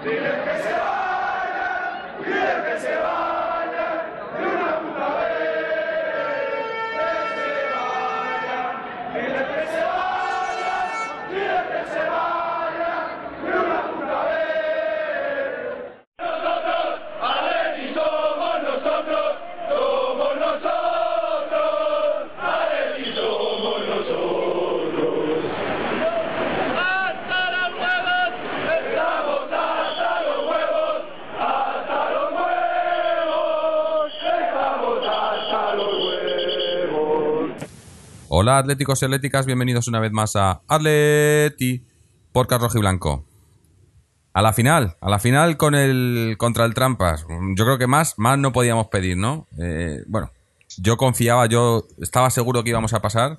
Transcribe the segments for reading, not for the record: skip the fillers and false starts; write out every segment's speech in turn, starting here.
Hola atléticos y atléticas, bienvenidos una vez más a Atleti Podcast Rojiblanco. A la final contra el Trampas. Yo creo que más no podíamos pedir, ¿no? Bueno, yo confiaba, yo estaba seguro que íbamos a pasar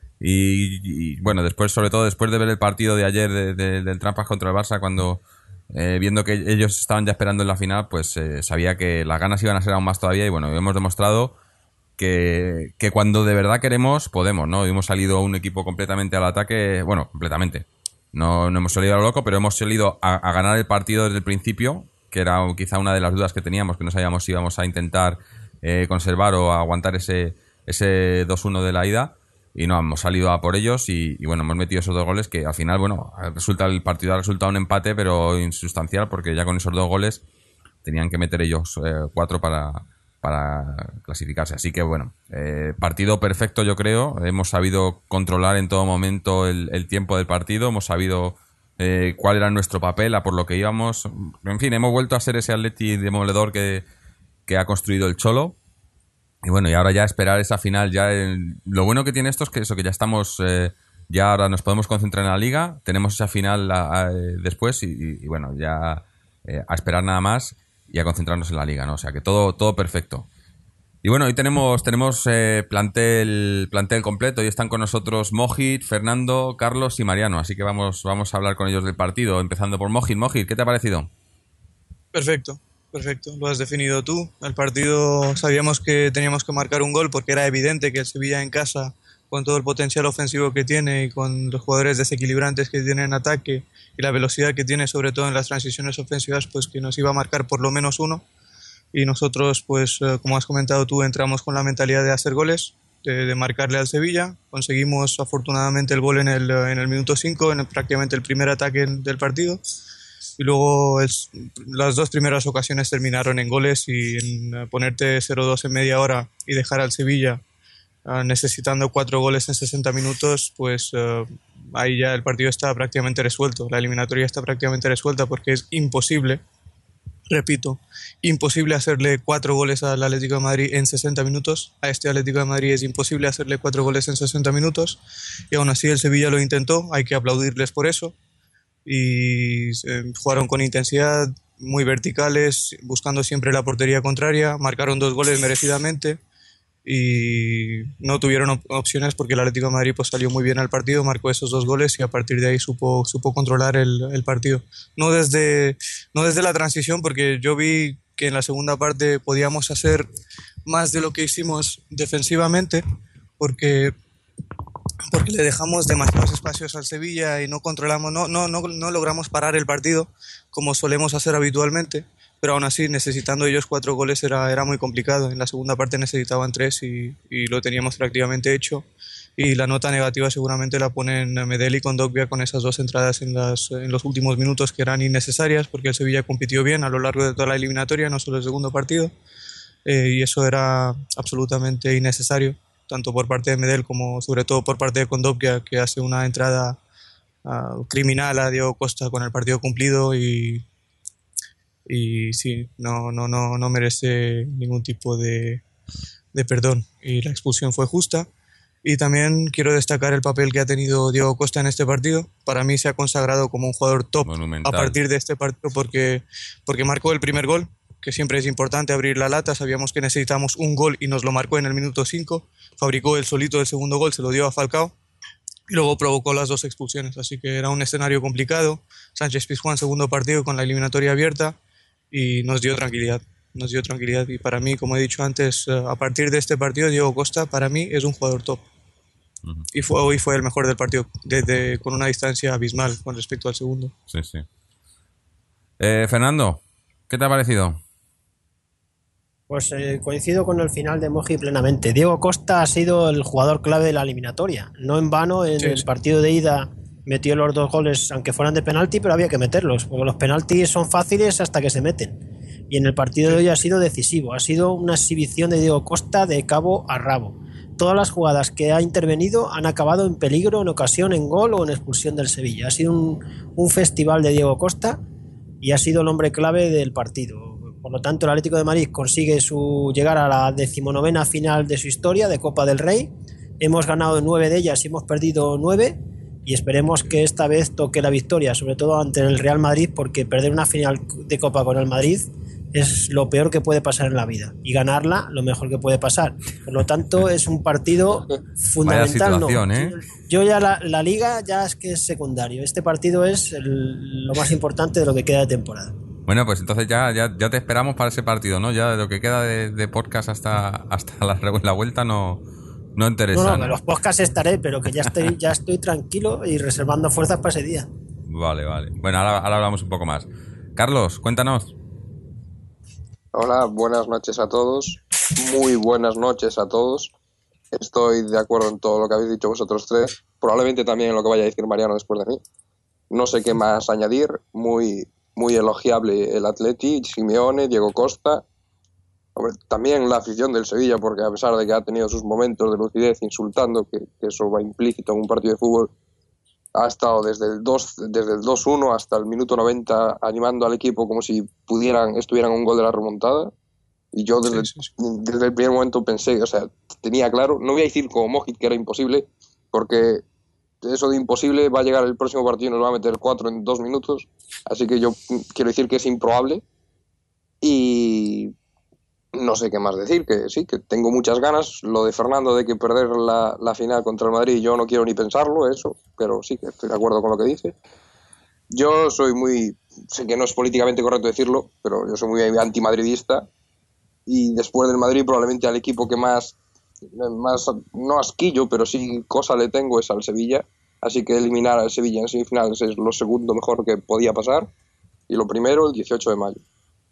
y bueno, después, sobre todo después de ver el partido de ayer del Trampas contra el Barça, cuando viendo que ellos estaban ya esperando en la final, pues sabía que las ganas iban a ser aún más todavía y bueno, hemos demostrado que cuando de verdad queremos, podemos, ¿no? Hemos salido un equipo completamente al ataque, bueno, completamente. No hemos salido a lo loco, pero hemos salido a ganar el partido desde el principio, que era quizá una de las dudas que teníamos, que no sabíamos si íbamos a intentar conservar o aguantar ese 2-1 de la ida. Y no, hemos salido a por ellos y bueno, hemos metido esos dos goles que al final, bueno, el partido ha resultado un empate, pero insustancial, porque ya con esos dos goles tenían que meter ellos 4 para clasificarse. Así que bueno, partido perfecto, yo creo. Hemos sabido controlar en todo momento el tiempo del partido, hemos sabido cuál era nuestro papel, a por lo que íbamos. En fin, hemos vuelto a ser ese Atleti demoledor que ha construido el Cholo. Y bueno, y ahora ya esperar esa final. Lo bueno que tiene esto es que eso, que ya estamos, ya ahora nos podemos concentrar en la Liga, tenemos esa final después y bueno, ya a esperar nada más y a concentrarnos en la Liga, ¿no? O sea que todo perfecto. Y bueno, hoy tenemos plantel completo y están con nosotros Mojit, Fernando, Carlos y Mariano. Así que vamos a hablar con ellos del partido, empezando por Mojit. Mojit, ¿qué te ha parecido? Perfecto, lo has definido tú. El partido sabíamos que teníamos que marcar un gol porque era evidente que el Sevilla en casa, con todo el potencial ofensivo que tiene y con los jugadores desequilibrantes que tiene en ataque y la velocidad que tiene sobre todo en las transiciones ofensivas, pues que nos iba a marcar por lo menos uno. Y nosotros, pues como has comentado tú, entramos con la mentalidad de hacer goles, de marcarle al Sevilla. Conseguimos afortunadamente el gol en el minuto 5, en prácticamente el primer ataque del partido. Y luego las dos primeras ocasiones terminaron en goles, y en ponerte 0-2 en media hora y dejar al Sevilla necesitando 4 goles en 60 minutos, pues ahí ya el partido está prácticamente resuelto. La eliminatoria está prácticamente resuelta porque es imposible, repito, imposible hacerle 4 goles al Atlético de Madrid en 60 minutos. A este Atlético de Madrid es imposible hacerle 4 goles en 60 minutos y aún así el Sevilla lo intentó, hay que aplaudirles por eso. Y jugaron con intensidad, muy verticales, buscando siempre la portería contraria, marcaron 2 goles merecidamente y no tuvieron opciones porque el Atlético de Madrid pues salió muy bien al partido, marcó esos 2 goles y a partir de ahí supo controlar el partido. No desde la transición, porque yo vi que en la segunda parte podíamos hacer más de lo que hicimos defensivamente, porque le dejamos demasiados espacios al Sevilla y no controlamos, no logramos parar el partido como solemos hacer habitualmente, pero aún así necesitando ellos 4 goles era muy complicado. En la segunda parte necesitaban 3 y lo teníamos prácticamente hecho, y la nota negativa seguramente la ponen Medel y Kondogbia con esas 2 entradas en los últimos minutos que eran innecesarias, porque el Sevilla compitió bien a lo largo de toda la eliminatoria, no solo el segundo partido, y eso era absolutamente innecesario, tanto por parte de Medel como sobre todo por parte de Kondogbia, que hace una entrada criminal a Diego Costa con el partido cumplido y sí, no merece ningún tipo de perdón, y la expulsión fue justa. Y también quiero destacar el papel que ha tenido Diego Costa en este partido. Para mí se ha consagrado como un jugador top monumental a partir de este partido, porque marcó el primer gol, que siempre es importante abrir la lata. Sabíamos que necesitábamos un gol y nos lo marcó en el minuto 5. Fabricó el solito el segundo gol, se lo dio a Falcao y luego provocó las 2 expulsiones. Así que era un escenario complicado. Sánchez Pizjuán, segundo partido con la eliminatoria abierta, y nos dio tranquilidad. Y para mí, como he dicho antes, a partir de este partido, Diego Costa para mí es un jugador top. Uh-huh. Y hoy fue el mejor del partido, con una distancia abismal con respecto al segundo. Sí. Fernando, ¿qué te ha parecido? Pues coincido con el final de Moji plenamente. Diego Costa ha sido el jugador clave de la eliminatoria. No en vano, en Sí, el sí. partido de ida metió los 2 goles, aunque fueran de penalti, pero había que meterlos, porque los penaltis son fáciles hasta que se meten. Y en el partido de Sí. hoy ha sido decisivo. Ha sido una exhibición de Diego Costa de cabo a rabo. Todas las jugadas que ha intervenido han acabado en peligro, en ocasión, en gol o en expulsión del Sevilla. Ha sido un festival de Diego Costa y ha sido el hombre clave del partido. Por lo tanto, el Atlético de Madrid consigue llegar a la 19ª final de su historia de Copa del Rey. Hemos ganado 9 de ellas y hemos perdido 9 y esperemos que esta vez toque la victoria, sobre todo ante el Real Madrid, porque perder una final de Copa con el Madrid es lo peor que puede pasar en la vida y ganarla lo mejor que puede pasar. Por lo tanto, es un partido Vaya fundamental. situación, ¿eh? Yo ya la Liga ya es que es secundario. Este partido es lo más importante de lo que queda de temporada. Bueno, pues entonces ya te esperamos para ese partido, ¿no? Ya lo que queda de podcast hasta la vuelta no interesa, No, ¿no? los podcasts estaré, pero que ya estoy tranquilo y reservando fuerzas para ese día. Vale. Bueno, ahora hablamos un poco más. Carlos, cuéntanos. Hola, buenas noches a todos. Muy buenas noches a todos. Estoy de acuerdo en todo lo que habéis dicho vosotros tres. Probablemente también en lo que vaya a decir Mariano después de mí. No sé qué más añadir. Muy elogiable el Atleti, Simeone, Diego Costa. Hombre, también la afición del Sevilla, porque a pesar de que ha tenido sus momentos de lucidez insultando, que eso va implícito en un partido de fútbol, ha estado desde el 2-1 hasta el minuto 90 animando al equipo como si estuvieran un gol de la remontada. Y yo desde el primer momento pensé, o sea, tenía claro, no voy a decir como Mojic que era imposible, porque eso de imposible va a llegar el próximo partido y nos va a meter 4 en 2 minutos, así que yo quiero decir que es improbable. Y no sé qué más decir, que sí, que tengo muchas ganas. Lo de Fernando de que perder la final contra el Madrid, yo no quiero ni pensarlo, eso, pero sí que estoy de acuerdo con lo que dice. Yo sé que no es políticamente correcto decirlo, pero yo soy muy antimadridista y después del Madrid probablemente al equipo que más no asquillo, pero sí cosa le tengo es al Sevilla, así que eliminar al Sevilla en semifinales es lo segundo mejor que podía pasar y lo primero el 18 de mayo.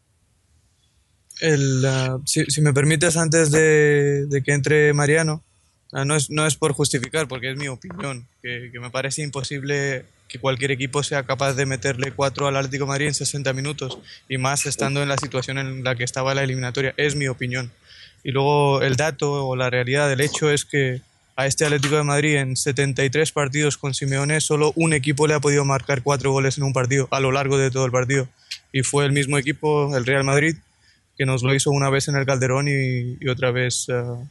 Si me permites, antes de que entre Mariano, no es por justificar, porque es mi opinión, que me parece imposible que cualquier equipo sea capaz de meterle 4 al Atlético de Madrid en 60 minutos, y más estando en la situación en la que estaba la eliminatoria. Es mi opinión. Y luego el dato o la realidad del hecho es que a este Atlético de Madrid en 73 partidos con Simeone solo un equipo le ha podido marcar 4 goles en un partido a lo largo de todo el partido, y fue el mismo equipo, el Real Madrid, que nos lo hizo una vez en el Calderón y otra vez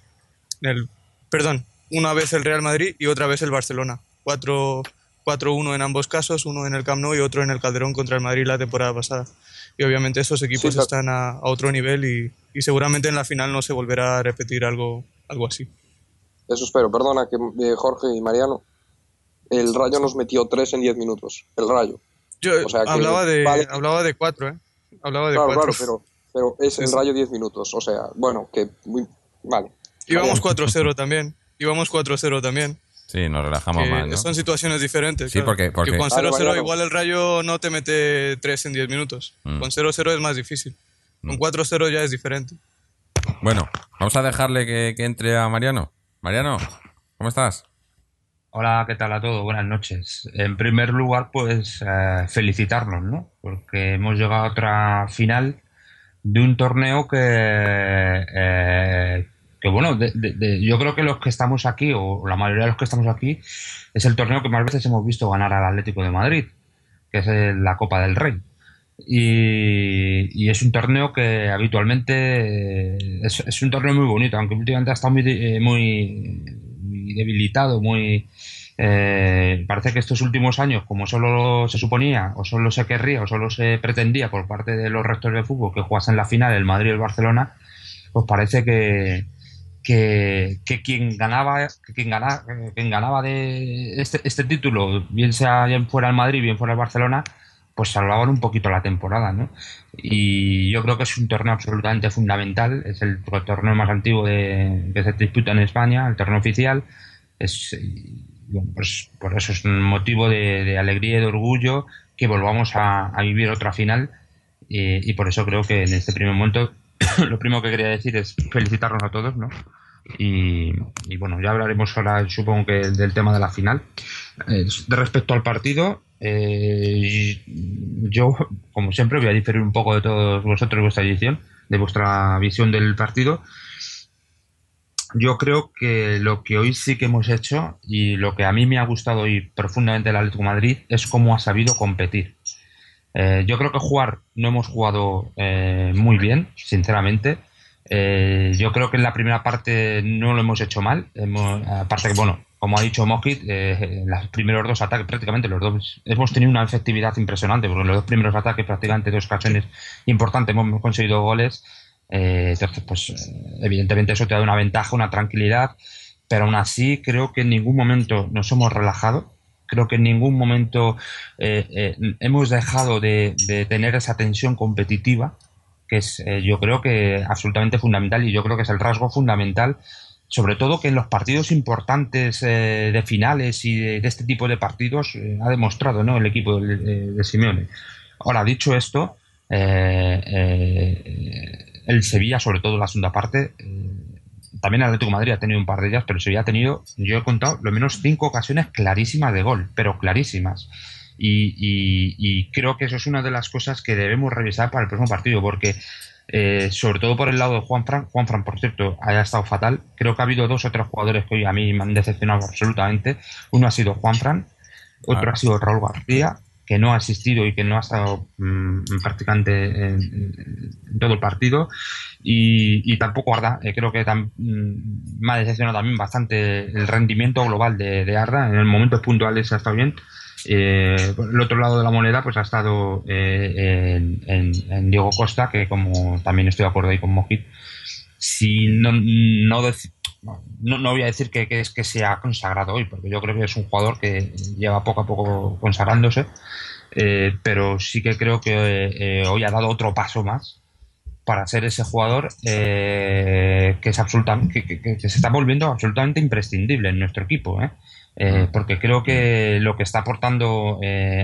una vez el Real Madrid y otra vez el Barcelona. 4-1 en ambos casos, uno en el Camp Nou y otro en el Calderón contra el Madrid la temporada pasada. Y obviamente esos equipos están a otro nivel y seguramente en la final no se volverá a repetir algo así. Eso espero. Perdona, que Jorge y Mariano, el Rayo nos metió 3 en 10 minutos. El Rayo. Yo O sea que, hablaba de 4, ¿eh? Hablaba de claro, 4. claro, pero es el Rayo 10 minutos. O sea, bueno, que... Vale. Íbamos 4-0 también. Sí, nos relajamos más, ¿no? Son situaciones diferentes. Sí, claro. porque... Que con 0-0 Mariano. igual el Rayo no te mete 3 en 10 minutos. Con 0-0 es más difícil. Con 4-0 ya es diferente. Bueno, vamos a dejarle que entre a Mariano. Mariano, ¿cómo estás? Hola, ¿qué tal a todos? Buenas noches. En primer lugar, pues felicitarnos, ¿no? Porque hemos llegado a otra final de un torneo que bueno, yo creo que los que estamos aquí, o la mayoría de los que estamos aquí, es el torneo que más veces hemos visto ganar al Atlético de Madrid, que es la Copa del Rey. Y es un torneo que habitualmente es un torneo muy bonito, aunque últimamente ha estado muy debilitado, parece que estos últimos años, como solo se suponía, o solo se querría, o solo se pretendía por parte de los rectores de fútbol que jugasen la final el Madrid y el Barcelona, pues parece que quien ganaba de este título, bien fuera el Madrid, bien fuera el Barcelona, pues salvaban un poquito la temporada, ¿no? Y yo creo que es un torneo absolutamente fundamental, es el torneo más antiguo que se disputa en España, el torneo oficial. Bueno, pues por eso es un motivo de alegría y de orgullo que volvamos a vivir otra final y por eso creo que en este primer momento lo primero que quería decir es felicitarnos a todos, ¿no? Y bueno, ya hablaremos ahora, supongo que del tema de la final. De respecto al partido, yo, como siempre, voy a diferir un poco de todos vosotros, vuestra edición, de vuestra visión del partido. Yo creo que lo que hoy sí que hemos hecho y lo que a mí me ha gustado hoy profundamente el Atlético de Madrid es cómo ha sabido competir. Yo creo que no hemos jugado muy bien, sinceramente. Yo creo que en la primera parte no lo hemos hecho mal. Aparte que, bueno, como ha dicho Mojit, en los primeros dos ataques, prácticamente los dos, hemos tenido una efectividad impresionante, porque en los dos primeros ataques, prácticamente dos ocasiones importantes, hemos conseguido goles. Entonces, pues, evidentemente eso te da una ventaja, una tranquilidad, pero aún así creo que en ningún momento nos hemos relajado. Creo que en ningún momento hemos dejado de tener esa tensión competitiva, que es, yo creo que absolutamente fundamental, y yo creo que es el rasgo fundamental, sobre todo que en los partidos importantes de finales y de este tipo de partidos ha demostrado, ¿no?, el equipo de Simeone. Ahora, dicho esto, el Sevilla, sobre todo la segunda parte, también el Atlético de Madrid ha tenido un par de ellas, pero Sevilla ha tenido, yo he contado, lo menos 5 ocasiones clarísimas de gol, pero clarísimas. Y creo que eso es una de las cosas que debemos revisar para el próximo partido, porque sobre todo por el lado de Juanfran, por cierto, haya estado fatal. Creo que ha habido 2 o 3 jugadores que hoy a mí me han decepcionado absolutamente. Uno ha sido Juanfran, otro ha sido Raúl García, que no ha asistido y que no ha estado prácticamente en todo el partido, y tampoco Arda. Creo que me ha decepcionado también bastante el rendimiento global de Arda. En el momentos puntuales ha estado bien. Por el otro lado de la moneda, pues ha estado en Diego Costa, que, como también estoy de acuerdo ahí con Mojit, si no voy a decir que es que se ha consagrado hoy, porque yo creo que es un jugador que lleva poco a poco consagrándose, pero sí que creo que hoy ha dado otro paso más para ser ese jugador que es absolutamente, que se está volviendo absolutamente imprescindible en nuestro equipo, porque creo que lo que está aportando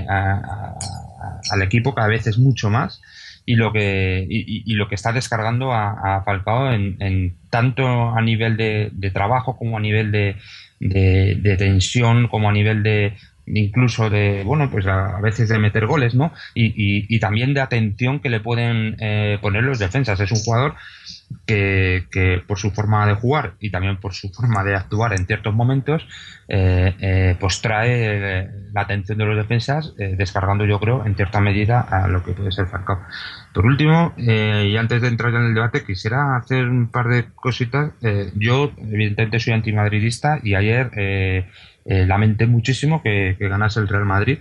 al equipo cada vez es mucho más, y lo que está descargando a Falcao en tanto a nivel de trabajo, como a nivel de tensión, como a nivel de incluso de, bueno, pues a veces de meter goles, ¿no? Y también de atención que le pueden poner los defensas. Es un jugador que por su forma de jugar y también por su forma de actuar en ciertos momentos, pues trae la atención de los defensas, descargando, yo creo, en cierta medida a lo que puede ser Falcao. Por último, y antes de entrar en el debate, quisiera hacer un par de cositas. Yo, evidentemente, soy antimadridista, y ayer lamenté muchísimo que ganase el Real Madrid.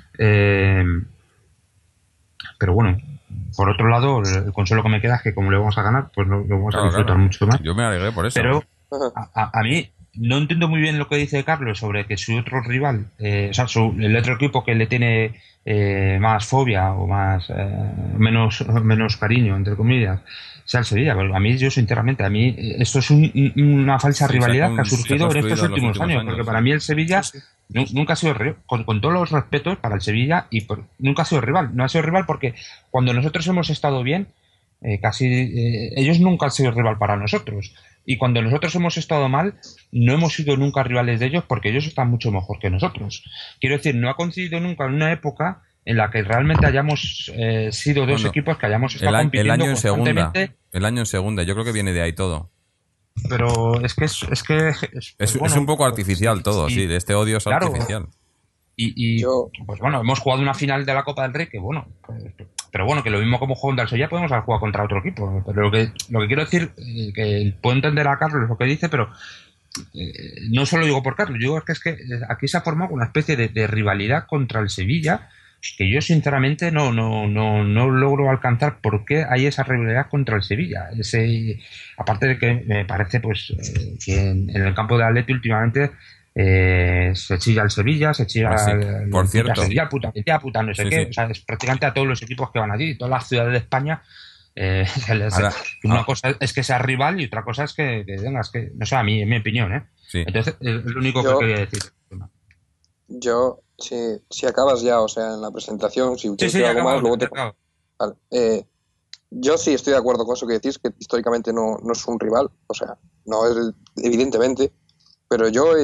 Pero bueno, por otro lado, el consuelo que me queda es que como le vamos a ganar, pues lo vamos a disfrutar mucho más. Yo me alegré por eso. Pero a mí no entiendo muy bien lo que dice Carlos sobre que su otro rival, o sea, el otro equipo que le tiene más fobia o menos cariño, entre comillas, sea el Sevilla. Pero a mí, yo sinceramente, esto es una falsa rivalidad que ha surgido en estos últimos años, porque para mí el Sevilla nunca ha sido rival, con todos los respetos para el Sevilla, nunca ha sido rival. No ha sido rival porque cuando nosotros hemos estado bien, ellos nunca han sido rival para nosotros. Y cuando nosotros hemos estado mal, no hemos sido nunca rivales de ellos, porque ellos están mucho mejor que nosotros. Quiero decir, no ha coincidido nunca en una época en la que realmente hayamos sido dos equipos que hayamos estado compitiendo constantemente. El año en segunda, yo creo que viene de ahí todo. Pero es un poco artificial todo, sí, de este odio es claro, artificial. Pues bueno, hemos jugado una final de la Copa del Rey que bueno, pero bueno, que lo mismo como jugando al Sevilla podemos haber jugado contra otro equipo. Pero lo que quiero decir, que puedo entender a Carlos lo que dice, pero no solo digo por Carlos, digo que es que aquí se ha formado una especie de rivalidad contra el Sevilla, que yo sinceramente no logro alcanzar por qué hay esa rivalidad contra el Sevilla. Aparte de que me parece pues que en el campo de Atleti últimamente se chilla el Sevilla, se chilla por cierto, Sevilla, puta no sé qué. O sea, es prácticamente a todos los equipos que van allí, todas las ciudades de España. Una cosa es que sea rival y otra cosa es que tengas que, no sé, a mí, en mi opinión, sí. Entonces es lo único que quería decir. Yo, si acabas ya, o sea, en la presentación, si sí, algo más, luego te... Vale. Yo sí estoy de acuerdo con eso que decís, que históricamente no es un rival, o sea, no es evidentemente, pero yo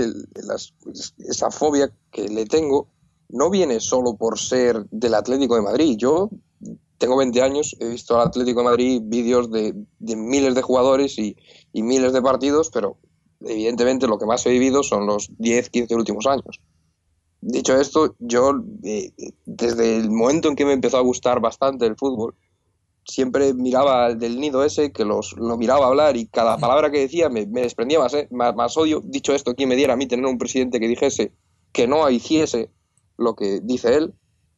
esa fobia que le tengo no viene solo por ser del Atlético de Madrid. Yo tengo 20 años, he visto al Atlético de Madrid vídeos de miles de jugadores y miles de partidos, pero evidentemente lo que más he vivido son los 10, 15 últimos años. Dicho esto, yo desde el momento en que me empezó a gustar bastante el fútbol, siempre miraba al del nido ese, que lo miraba hablar y cada palabra que decía me desprendía más odio. Dicho esto, ¿quién me diera a mí tener un presidente que dijese que no hiciese lo que dice él?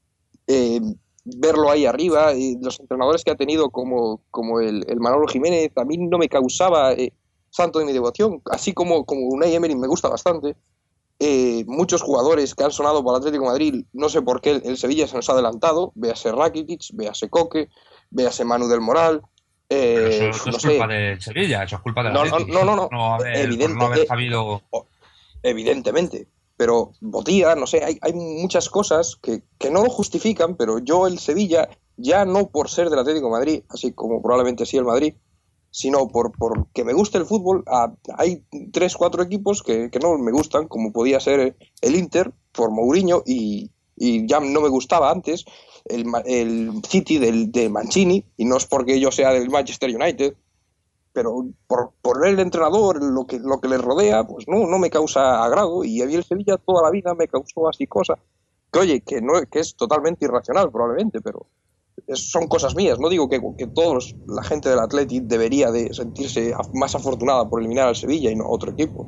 Verlo ahí arriba, y los entrenadores que ha tenido como el Manolo Jiménez, a mí no me causaba santo de mi devoción, así como Unai Emery me gusta bastante. Muchos jugadores que han sonado por el Atlético de Madrid, no sé por qué el Sevilla se nos ha adelantado, véase Rakitic, véase Coque, véase Manu del Moral. Pero eso no es sé. culpa del Sevilla, eso es culpa del Atlético. No. No haber sabido... Evidentemente. Pero Botía, no sé, hay muchas cosas que no lo justifican, pero yo el Sevilla, ya no por ser del Atlético de Madrid, así como probablemente sí el Madrid, sino por que me guste el fútbol. Hay 3-4 equipos que no me gustan, como podía ser el Inter, por Mourinho, y ya no me gustaba antes el City de Mancini, y no es porque yo sea del Manchester United, pero por el entrenador, lo que le rodea, pues no me causa agrado, y a mí el Sevilla toda la vida me causó así cosas, que oye, que es totalmente irracional probablemente, pero son cosas mías. No digo que todos, la gente del Athletic debería de sentirse más afortunada por eliminar al Sevilla y no a otro equipo.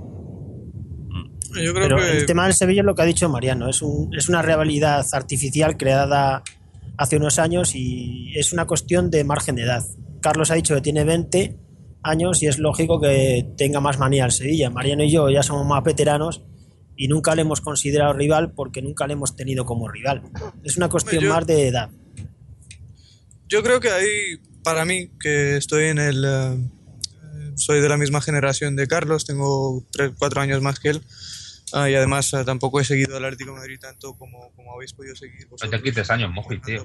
Yo creo Pero que el tema del Sevilla es lo que ha dicho Mariano, es una rivalidad artificial creada hace unos años y es una cuestión de margen de edad. Carlos ha dicho que tiene 20 años y es lógico que tenga más manía al Sevilla. Mariano y yo ya somos más veteranos y nunca le hemos considerado rival porque nunca le hemos tenido como rival. Es una cuestión más de edad. Yo creo que ahí, para mí, que estoy soy de la misma generación de Carlos, tengo 3-4 años más que él, y además tampoco he seguido al Atlético de Madrid tanto como habéis podido seguir vosotros. No te quites años, Moji, tío.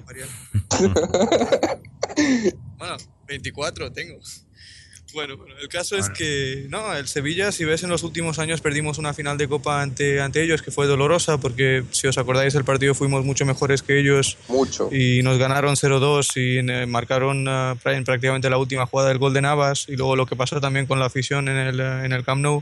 Bueno, 24 tengo. Bueno, el caso es que no, el Sevilla, si ves, en los últimos años perdimos una final de Copa ante ellos, que fue dolorosa, porque si os acordáis el partido fuimos mucho mejores que ellos. Mucho. Y nos ganaron 0-2 y marcaron en prácticamente la última jugada del gol de Navas, y luego lo que pasó también con la afición en el Camp Nou.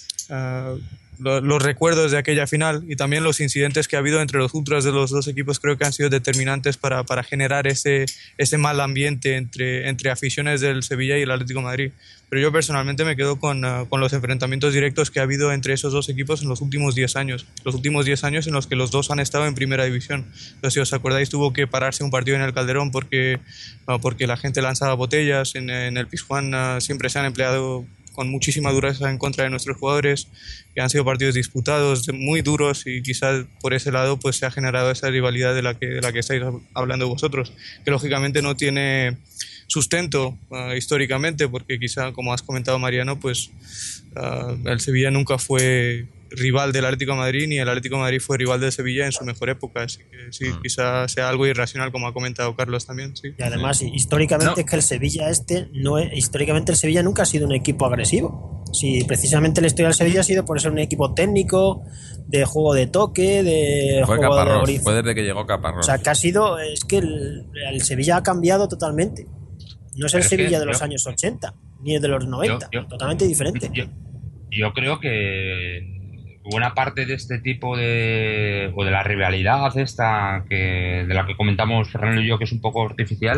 Los recuerdos de aquella final y también los incidentes que ha habido entre los ultras de los dos equipos creo que han sido determinantes para generar ese mal ambiente entre aficiones del Sevilla y el Atlético de Madrid. Pero yo personalmente me quedo con los enfrentamientos directos que ha habido entre esos dos equipos en los últimos 10 años. Los últimos 10 años en los que los dos han estado en primera división. Entonces, si os acordáis, tuvo que pararse un partido en el Calderón porque la gente lanzaba botellas. En el Pizjuán siempre se han empleado con muchísima dureza en contra de nuestros jugadores, que han sido partidos disputados, muy duros, y quizás por ese lado pues se ha generado esa rivalidad de la que estáis hablando vosotros, que lógicamente no tiene sustento históricamente, porque quizá, como has comentado, Mariano, pues el Sevilla nunca fue rival del Atlético de Madrid, ni el Atlético de Madrid fue rival del Sevilla en su mejor época, así que sí, quizá sea algo irracional, como ha comentado Carlos también, sí. Y además, históricamente es que el Sevilla históricamente el Sevilla nunca ha sido un equipo agresivo. Sí, precisamente la historia del Sevilla ha sido por ser un equipo técnico, de juego de toque, de fue juego Caparrós, de fue desde que llegó Caparrós. O sea, que es que el Sevilla ha cambiado totalmente. No es el Sevilla de los años 80, ni el de los 90, totalmente diferente. Yo creo que buena parte de este tipo o de la rivalidad esta de la que comentamos Fernando y yo, que es un poco artificial,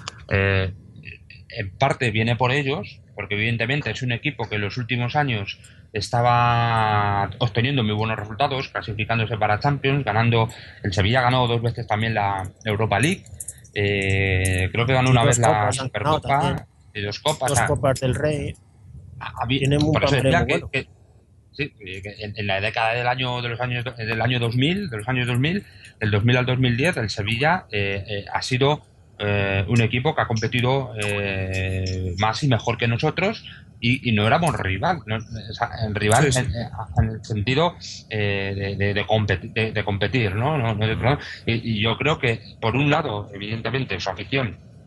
en parte viene por ellos, porque evidentemente es un equipo que en los últimos años estaba obteniendo muy buenos resultados, clasificándose para Champions, el Sevilla ganó 2 veces también la Europa League, creo que ganó una vez la Supercopa y 2 copas. 2 copas del Rey. Tiene un papel muy bueno. Sí, en la década del año 2000, del 2000 al 2010, el Sevilla ha sido un equipo que ha competido más y mejor que nosotros, y no éramos rival, rival sí. En el sentido de competir, ¿no? Y yo creo que, por un lado, evidentemente, su afición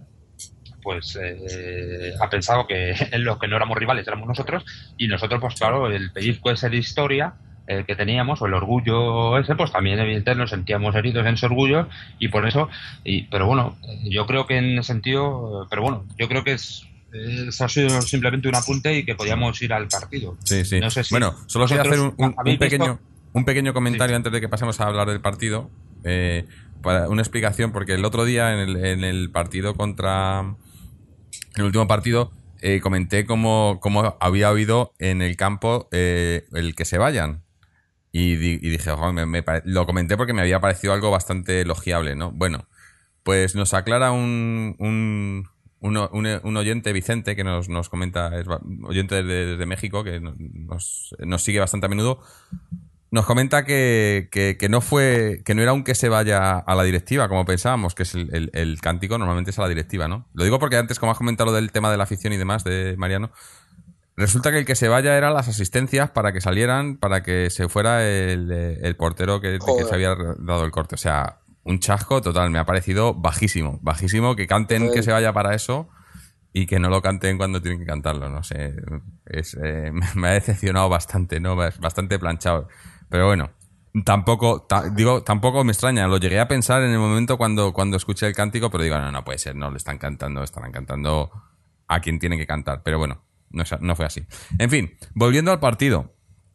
pues ha pensado que en los que no éramos rivales éramos nosotros, y nosotros, pues claro, el pellizco ese de historia que teníamos, o el orgullo ese, pues también evidentemente nos sentíamos heridos en ese orgullo, y por eso, pero bueno, yo creo que en ese sentido, pero bueno, yo creo que eso ha sido simplemente un apunte y que podíamos ir al partido. Sí, sí. No sé si bueno, solo quería hacer ¿habéis un pequeño comentario Sí. antes de que pasemos a hablar del partido. Para una explicación, porque el otro día en el partido en el último partido, comenté cómo había oído en el campo el que se vayan. Y dije, "Ojo, lo comenté porque me había parecido algo bastante elogiable, ¿no?". Bueno, pues nos aclara un oyente, Vicente, que nos comenta, es oyente desde México, que nos sigue bastante a menudo. Nos comenta que no era un que se vaya a la directiva, como pensábamos, que es el cántico, normalmente es a la directiva, ¿no? Lo digo porque antes, como has comentado lo del tema de la afición y demás de Mariano, resulta que el que se vaya eran las asistencias para que salieran, para que se fuera el portero que se había dado el corte. O sea, un chasco total, me ha parecido bajísimo, bajísimo que canten que se vaya para eso y que no lo canten cuando tienen que cantarlo, no sé, me ha decepcionado bastante, ¿no? Bastante planchado. Pero bueno, tampoco me extraña, lo llegué a pensar en el momento cuando escuché el cántico, pero digo, no puede ser, no le están cantando, estarán cantando a quien tiene que cantar. Pero bueno, no fue así. En fin, volviendo al partido.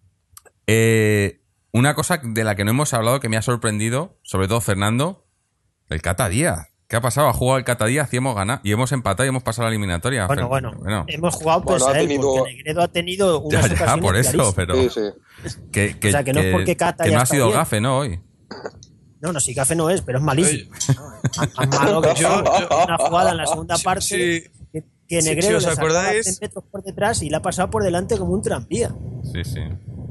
Una cosa de la que no hemos hablado que me ha sorprendido, sobre todo Fernando, el Cata Díaz. ¿Qué ha pasado? Ha jugado el Cata Díaz y hemos ganado, y hemos empatado y hemos pasado a la eliminatoria. Bueno. Hemos jugado pues a él, porque Negredo ha tenido unas ya, ocasiones por eso, clarísimas. pero... Sí, sí. O sea, que no es porque Cata que ya no ha está sido bien. gafe, ¿no? Hoy. No, sí, gafe no es, pero es malísimo. Más malo que una jugada en la segunda parte Sí. que Si Negredo os le sacaba acordáis- 3 metros por detrás y la ha pasado por delante como un tranvía. Sí.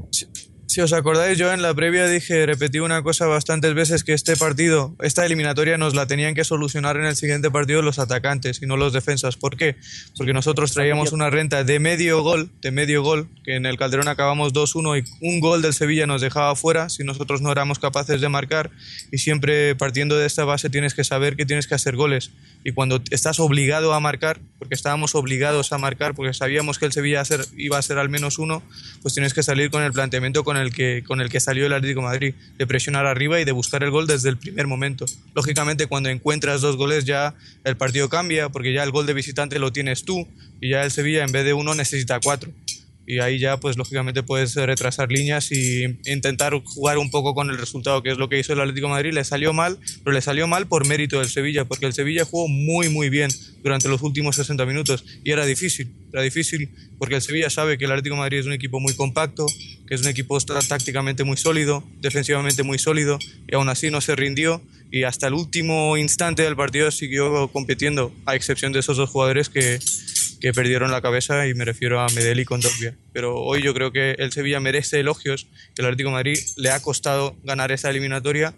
Si os acordáis, yo en la previa repetí una cosa bastantes veces, que esta eliminatoria nos la tenían que solucionar en el siguiente partido los atacantes y no los defensas. ¿Por qué? Porque nosotros traíamos una renta de medio gol, que en el Calderón acabamos 2-1 y un gol del Sevilla nos dejaba fuera si nosotros no éramos capaces de marcar, y siempre partiendo de esta base tienes que saber que tienes que hacer goles. Y cuando estás obligado a marcar, porque estábamos obligados a marcar, porque sabíamos que el Sevilla iba a ser al menos uno, pues tienes que salir con el planteamiento con el que salió el Atlético de Madrid, de presionar arriba y de buscar el gol desde el primer momento. Lógicamente, cuando encuentras 2 goles ya el partido cambia, porque ya el gol de visitante lo tienes tú, y ya el Sevilla en vez de 1 necesita 4. Y ahí ya, pues lógicamente puedes retrasar líneas y intentar jugar un poco con el resultado, que es lo que hizo el Atlético de Madrid. Le salió mal, pero le salió mal por mérito del Sevilla, porque el Sevilla jugó muy bien durante los últimos 60 minutos y era difícil porque el Sevilla sabe que el Atlético de Madrid es un equipo muy compacto, que es un equipo tácticamente muy sólido, defensivamente muy sólido, y aún así no se rindió y hasta el último instante del partido siguió compitiendo, a excepción de esos 2 jugadores que perdieron la cabeza, y me refiero a Medel y Kondogbia. Pero hoy yo creo que el Sevilla merece elogios, que el Atlético de Madrid le ha costado ganar esa eliminatoria,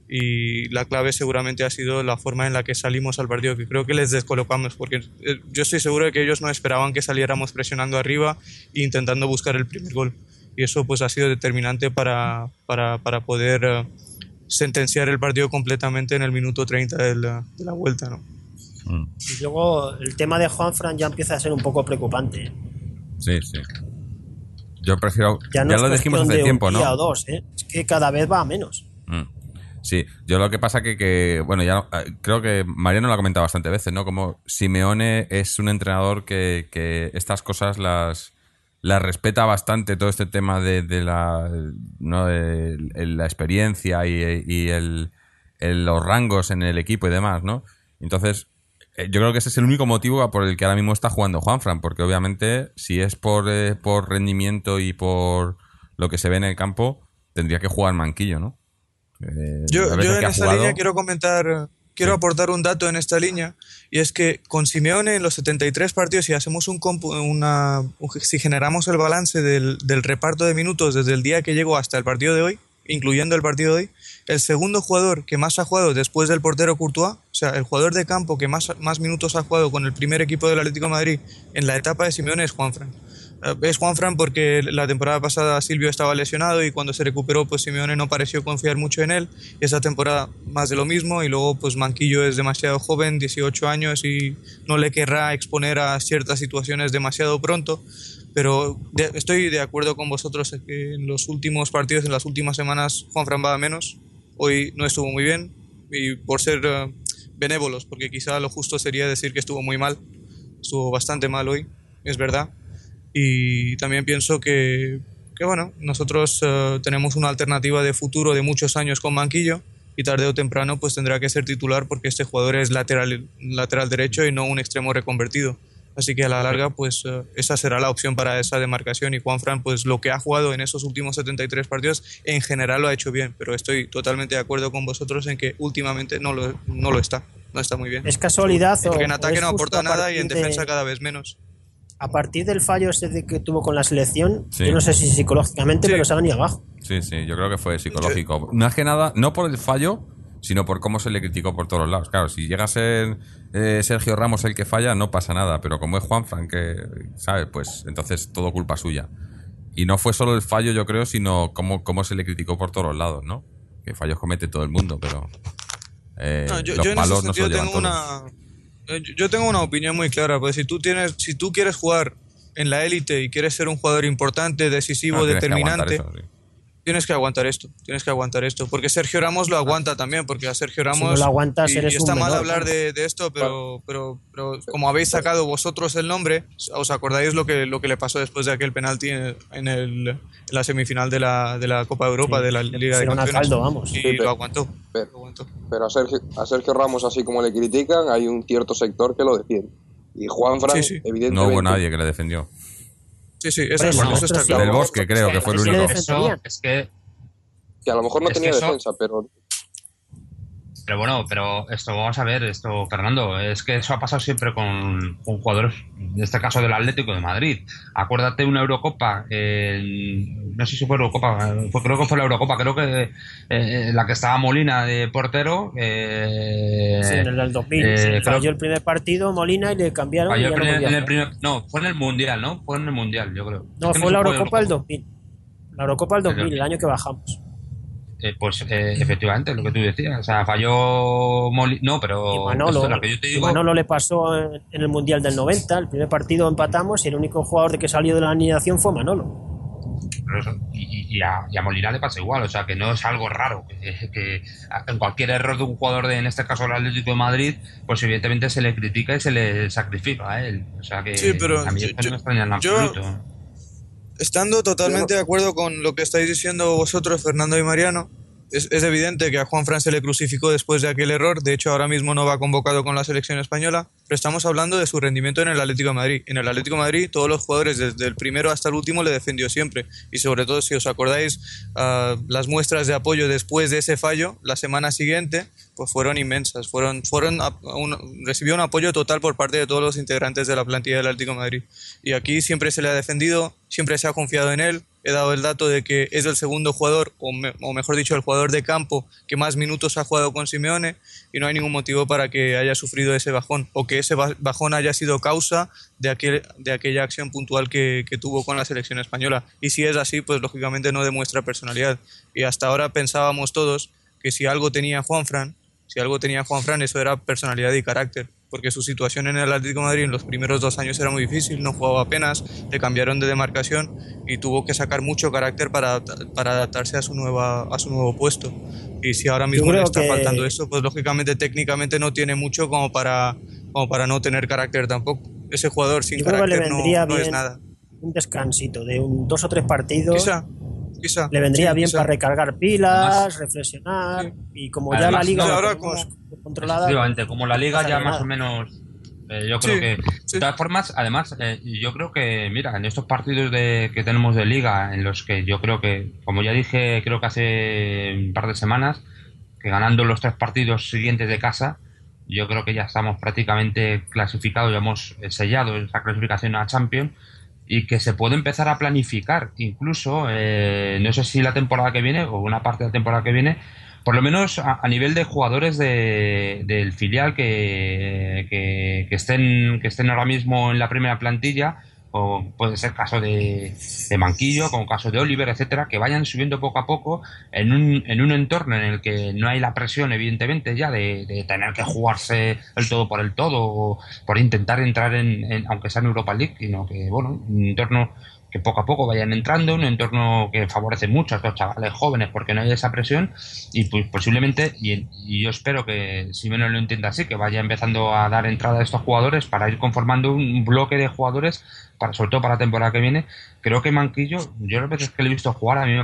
y la clave seguramente ha sido la forma en la que salimos al partido, que creo que les descolocamos, porque yo estoy seguro de que ellos no esperaban que saliéramos presionando arriba e intentando buscar el primer gol, y eso pues ha sido determinante para poder sentenciar el partido completamente en el minuto 30 de la vuelta, ¿no? Y luego el tema de Juanfran ya empieza a ser un poco preocupante. Sí. Yo prefiero... Ya lo dijimos hace tiempo, un día ¿no? o 2, ¿eh? Es que cada vez va a menos. Sí, yo lo que pasa que bueno, ya creo que Mariano lo ha comentado bastante veces, ¿no? Como Simeone es un entrenador que estas cosas las respeta bastante, todo este tema de la experiencia y los rangos en el equipo y demás, ¿no? Entonces, yo creo que ese es el único motivo por el que ahora mismo está jugando Juanfran, porque obviamente si es por rendimiento y por lo que se ve en el campo, tendría que jugar Manquillo, ¿no? Yo en esta línea quiero aportar un dato en esta línea, y es que con Simeone en los 73 partidos, si hacemos si generamos el balance del reparto de minutos desde el día que llegó hasta el partido de hoy, incluyendo el partido de hoy, el segundo jugador que más ha jugado después del portero Courtois, o sea, el jugador de campo que más minutos ha jugado con el primer equipo del Atlético de Madrid en la etapa de Simeone es Juanfran. Es Juanfran porque la temporada pasada Silvio estaba lesionado y cuando se recuperó pues Simeone no pareció confiar mucho en él, y esa temporada más de lo mismo, y luego pues Manquillo es demasiado joven, 18 años, y no le querrá exponer a ciertas situaciones demasiado pronto, pero estoy de acuerdo con vosotros en que en los últimos partidos, en las últimas semanas, Juanfran va a menos. Hoy no estuvo muy bien, y por ser benévolos, porque quizá lo justo sería decir que estuvo muy mal, estuvo bastante mal hoy, es verdad. Y también pienso que bueno, nosotros tenemos una alternativa de futuro de muchos años con Manquillo, y tarde o temprano pues tendrá que ser titular, porque este jugador es lateral derecho y no un extremo reconvertido. Así que a la larga pues esa será la opción para esa demarcación, y Juanfran pues lo que ha jugado en esos últimos 73 partidos en general lo ha hecho bien, pero estoy totalmente de acuerdo con vosotros en que últimamente no lo está, no está muy bien. ¿Es casualidad Porque en o ataque es no justo aporta a nada y en partir defensa de- cada vez menos. a partir del fallo ese que tuvo con la selección? Sí. Yo no sé si psicológicamente, Sí. pero se ha venido abajo. Sí, yo creo que fue psicológico. Más que nada, no por el fallo, sino por cómo se le criticó por todos los lados. Claro, si llega a ser Sergio Ramos el que falla, no pasa nada, pero como es Juanfran, que, ¿sabes? Pues entonces todo culpa suya. Y no fue solo el fallo, yo creo, sino cómo se le criticó por todos los lados, ¿no? Que fallos comete todo el mundo, pero No, los yo en ese palos no se sentido los llevan tengo todos. yo tengo una opinión muy clara, pues si tú quieres jugar en la élite y quieres ser un jugador importante, decisivo, Claro, tienes que aguantar determinante, eso, sí. tienes que aguantar esto, porque Sergio Ramos lo aguanta también, porque a Sergio Ramos, Si no lo aguantas, y eres un está mal menor, hablar ¿no? de esto, pero como habéis sacado vosotros el nombre, ¿os acordáis lo que le pasó después de aquel penalti en la semifinal de la Copa de Europa, Sí, de la le Liga de pusieron a Campeones? caldo, vamos. Y Sí, lo aguantó. Pero, Lo aguantó. pero a Sergio Ramos, así como le critican, hay un cierto sector que lo defiende. Y Juanfran, Sí, sí. evidentemente... No hubo nadie que le defendió. Sí, Hombre, eso nosotros está sí. claro. Del Bosque, creo que fue el Sí le único. defendían. Es que Que a lo mejor no Es que tenía eso- defensa, pero Pero bueno, pero esto, vamos a ver, esto, Fernando, es que eso ha pasado siempre con jugadores, en este caso del Atlético de Madrid. Acuérdate una Eurocopa, no sé si fue Eurocopa, creo que fue la Eurocopa, creo que la que estaba Molina de portero. Sí, en el del 2000. creo- Falló el primer partido Molina y le cambiaron. falló Y ya no volvió a jugar. no, fue en el Mundial, ¿no? Fue en el Mundial, yo creo. No, Es que fue sé la si Eurocopa del 2000. La Eurocopa del 2000, el año que bajamos. Efectivamente, lo que tú decías. O sea, falló No, pero Y Manolo, esto, lo que yo te y digo, Manolo le pasó en el Mundial del 90. El primer partido empatamos y el único jugador de que salió de la alineación fue Manolo. pero eso, y a Molina le pasa igual. O sea, que no es algo raro. Que en cualquier error de un jugador, en este caso el Atlético de Madrid, pues evidentemente se le critica y se le sacrifica a él. O sea, que Sí, pero a mí esto no me extraña en yo- absoluto. Estando totalmente de acuerdo con lo que estáis diciendo vosotros, Fernando y Mariano, es evidente que a Juanfran se le crucificó después de aquel error. De hecho, ahora mismo no va convocado con la selección española, pero estamos hablando de su rendimiento en el Atlético de Madrid. En el Atlético de Madrid, todos los jugadores, desde el primero hasta el último, le defendió siempre. Y sobre todo, si os acordáis, las muestras de apoyo después de ese fallo, la semana siguiente, pues fueron inmensas. Recibió un apoyo total por parte de todos los integrantes de la plantilla del Atlético de Madrid. Y aquí siempre se le ha defendido, siempre se ha confiado en él. He dado el dato de que es el segundo jugador, o mejor dicho, el jugador de campo que más minutos ha jugado con Simeone, y no hay ningún motivo para que haya sufrido ese bajón, o que ese bajón haya sido causa de aquella acción puntual que tuvo con la selección española. Y si es así, pues lógicamente no demuestra personalidad. Y hasta ahora pensábamos todos que si algo tenía Juanfran, eso era personalidad y carácter, porque su situación en el Atlético de Madrid en los primeros 2 años era muy difícil, no jugaba apenas, le cambiaron de demarcación y tuvo que sacar mucho carácter para adaptarse a su nuevo puesto. Y si ahora mismo Yo le creo está que- faltando eso, pues lógicamente técnicamente no tiene mucho como para no tener carácter tampoco. Ese jugador sin Yo creo que le carácter vendría no es bien nada. un descansito de 2 o 3 partidos. Quizá. Le vendría Sí, bien quizá. para recargar pilas, Además- reflexionar. Sí. Y como ya la Además, liga no, la ahora tenemos controlada. Efectivamente, como la liga no ya pasa más nada. o menos, yo creo Sí, que, sí. de todas formas, además, yo creo que, mira, en estos partidos que tenemos de liga, en los que yo creo que, como ya dije, creo que hace un par de semanas, que ganando los 3 partidos siguientes de casa, yo creo que ya estamos prácticamente clasificados, ya hemos sellado esa clasificación a Champions, y que se puede empezar a planificar, incluso, no sé si la temporada que viene o una parte de la temporada que viene, por lo menos a nivel de jugadores del filial que estén ahora mismo en la primera plantilla, o puede ser caso de Manquillo, como caso de Oliver, etcétera, que vayan subiendo poco a poco en un entorno en el que no hay la presión, evidentemente, ya de tener que jugarse el todo o por intentar entrar aunque sea en Europa League, sino que, bueno, un entorno que poco a poco vayan entrando, un entorno que favorece mucho a estos chavales jóvenes porque no hay esa presión y pues posiblemente, y yo espero que Simeone lo entienda así, que vaya empezando a dar entrada a estos jugadores para ir conformando un bloque de jugadores, sobre todo para la temporada que viene. Creo que Manquillo, yo las veces que le he visto jugar, a mí me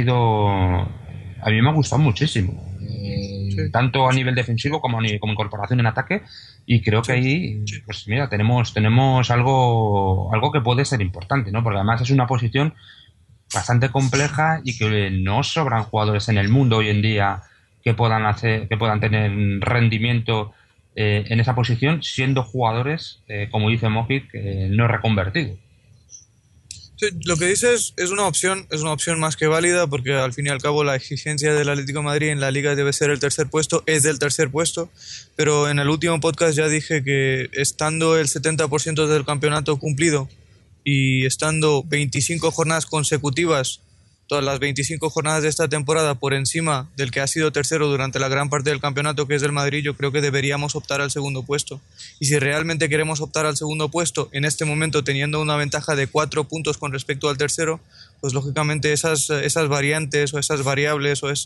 ha gustado muchísimo. Tanto a nivel defensivo como incorporación en ataque, y creo que ahí, pues mira, tenemos algo que puede ser importante, ¿no? Porque además es una posición bastante compleja y que no sobran jugadores en el mundo hoy en día que puedan tener rendimiento en esa posición, siendo jugadores, como dice Mojic, no reconvertidos. Sí, lo que dices es una opción más que válida, porque al fin y al cabo la exigencia del Atlético de Madrid en la Liga debe ser el tercer puesto, es del tercer puesto, pero en el último podcast ya dije que estando el 70% del campeonato cumplido y estando 25 jornadas consecutivas, todas las 25 jornadas de esta temporada por encima del que ha sido tercero durante la gran parte del campeonato, que es el Madrid, yo creo que deberíamos optar al segundo puesto. Y si realmente queremos optar al segundo puesto, en este momento teniendo una ventaja de 4 puntos con respecto al tercero, pues lógicamente esas variantes o esas variables o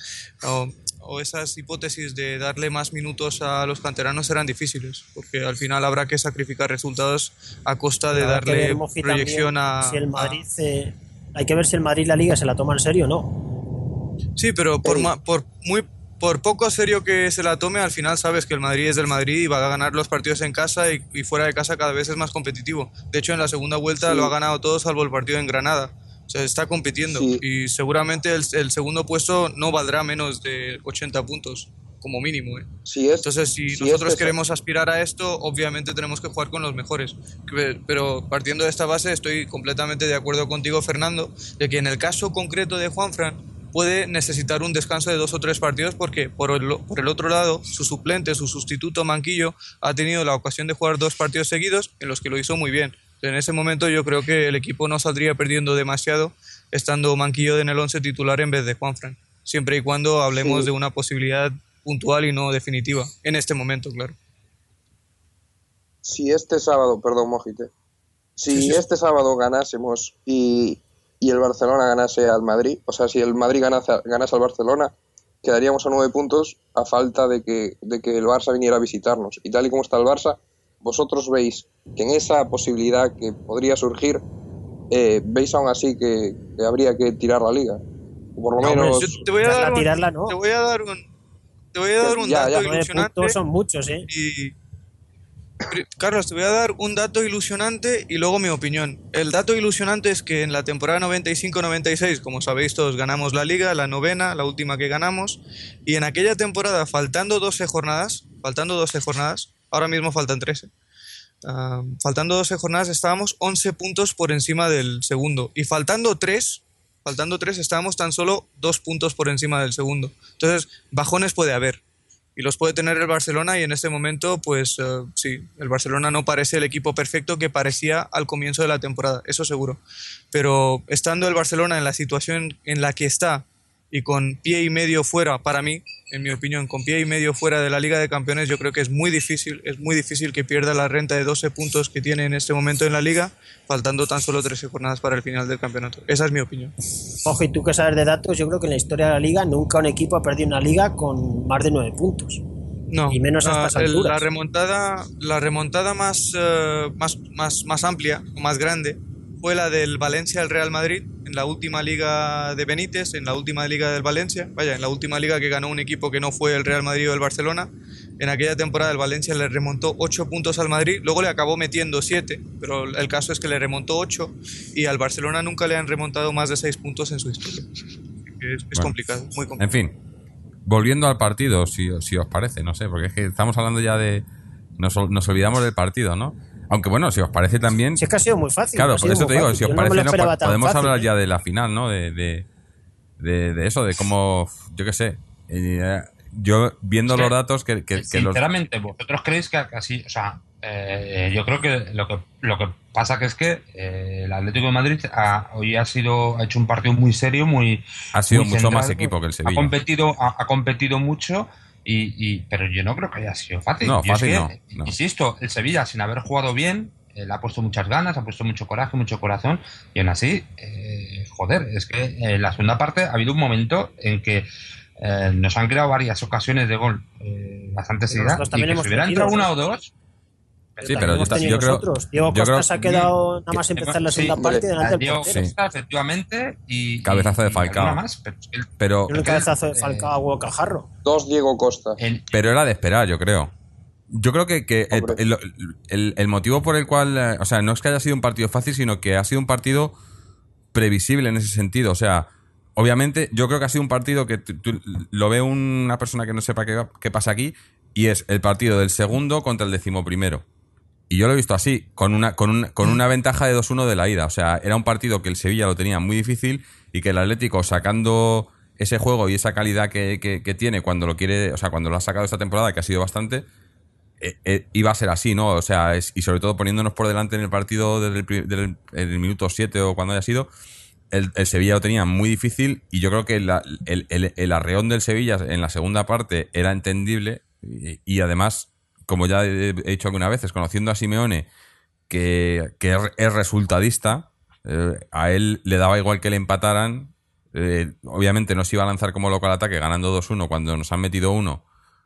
esas hipótesis de darle más minutos a los canteranos serán difíciles, porque al final habrá que sacrificar resultados a costa de darle proyección a... Si el Madrid... Hay que ver si el Madrid la Liga se la toma en serio o no. Sí, pero por poco serio que se la tome, al final sabes que el Madrid es del Madrid y va a ganar los partidos en casa y fuera de casa cada vez es más competitivo. De hecho, en la segunda vuelta lo ha ganado todo salvo el partido en Granada. O sea, está compitiendo y seguramente el segundo puesto no valdrá menos de 80 puntos, como mínimo. Entonces, si nosotros queremos aspirar a esto, obviamente tenemos que jugar con los mejores. Pero partiendo de esta base, estoy completamente de acuerdo contigo, Fernando, de que en el caso concreto de Juanfran puede necesitar un descanso de 2 o 3 partidos, porque por el otro lado, su suplente, su sustituto Manquillo, ha tenido la ocasión de jugar 2 partidos seguidos en los que lo hizo muy bien. En ese momento yo creo que el equipo no saldría perdiendo demasiado estando Manquillo en el 11 titular en vez de Juanfran, siempre y cuando hablemos de una posibilidad puntual y no definitiva, en este momento, claro. Si este sábado, perdón, Mojite, este sábado ganásemos y el Barcelona ganase al Madrid, o sea, si el Madrid ganase al Barcelona, quedaríamos a 9 puntos a falta de que el Barça viniera a visitarnos. Y tal y como está el Barça, vosotros veis que en esa posibilidad que podría surgir, veis aún así que habría que tirar la Liga. O por lo menos... Te voy a dar un dato ilusionante. Puntos son muchos, Carlos, te voy a dar un dato ilusionante y luego mi opinión. El dato ilusionante es que en la temporada 95-96, como sabéis todos, ganamos la Liga, la novena, la última que ganamos, y en aquella temporada, faltando 12 jornadas, ahora mismo faltan 13, faltando 12 jornadas estábamos 11 puntos por encima del segundo, y faltando 3 estábamos tan solo 2 puntos por encima del segundo. Entonces, bajones puede haber. Y los puede tener el Barcelona, y en este momento, pues sí, el Barcelona no parece el equipo perfecto que parecía al comienzo de la temporada, eso seguro. Pero estando el Barcelona en la situación en la que está y con pie y medio fuera, para mí, en mi opinión, con pie y medio fuera de la Liga de Campeones, yo creo que es muy difícil que pierda la renta de 12 puntos que tiene en este momento en la Liga, faltando tan solo 13 jornadas para el final del campeonato. Esa es mi opinión. Ojo, y tú que sabes de datos, yo creo que en la historia de la Liga nunca un equipo ha perdido una Liga con más de 9 puntos. No, y menos a estas alturas. La remontada más amplia, o más grande, fue la del Valencia al Real Madrid en la última liga de Benítez, en la última liga del Valencia, en la última liga que ganó un equipo que no fue el Real Madrid o el Barcelona. En aquella temporada el Valencia le remontó 8 puntos al Madrid, luego le acabó metiendo 7, pero el caso es que le remontó 8, y al Barcelona nunca le han remontado más de 6 puntos en su historia. Es complicado, muy complicado. En fin, volviendo al partido, si os parece, no sé, porque es que estamos hablando ya de... Nos olvidamos del partido, ¿no? Aunque bueno, si os parece también... Si es que ha sido muy fácil. Claro, por eso te digo, si os parece, no, podemos fácil, hablar ya de la final, ¿no? De eso, de cómo, yo qué sé. yo viendo Es que, los datos que los... sinceramente, ¿vosotros creéis que así, o sea, yo creo que lo que pasa que es que el Atlético de Madrid hoy ha hecho un partido muy serio, Ha sido muy mucho centrado, más equipo que el Sevilla. ha competido mucho, pero yo no creo que haya sido fácil. No, Yo fácil es que, no. insisto, el Sevilla, sin haber jugado bien, le ha puesto muchas ganas, ha puesto mucho coraje, mucho corazón, y aún así, joder, es que en la segunda parte ha habido un momento en que nos han creado varias ocasiones de gol bastante seguidas, nosotros y también que hemos si hubiera tenido, entrado una o dos. Sí, pero hemos tenido yo creo... nosotros. Diego yo Costa creo se ha quedado nada más que- empezar la sí, segunda parte delante del Diego portero. Costa, efectivamente, y Cabezazo de y alguna Falcao. más, pero es que Pero, Y un cabezazo de Falcao a Bocajarro. 2 Diego Costa. pero era de esperar, yo creo. Yo creo que Hombre. el motivo por el cual... o sea, no es que haya sido un partido fácil, sino que ha sido un partido previsible en ese sentido. O sea, obviamente, yo creo que ha sido un partido que lo ve una persona que no sepa qué pasa aquí, y es el partido del segundo contra el 11º. Y yo lo he visto así, con una ventaja de 2-1 de la ida. O sea, era un partido que el Sevilla lo tenía muy difícil y que el Atlético, sacando ese juego y esa calidad que tiene cuando lo quiere, o sea, cuando lo ha sacado esta temporada, que ha sido bastante, iba a ser así, ¿no? O sea, y sobre todo poniéndonos por delante en el partido desde el minuto 7 o cuando haya sido, el Sevilla lo tenía muy difícil, y yo creo que el arreón del Sevilla en la segunda parte era entendible, y además, como ya he dicho algunas veces, conociendo a Simeone, que es resultadista, a él le daba igual que le empataran. Obviamente no se iba a lanzar como loco al ataque ganando 2-1 cuando nos han metido uno,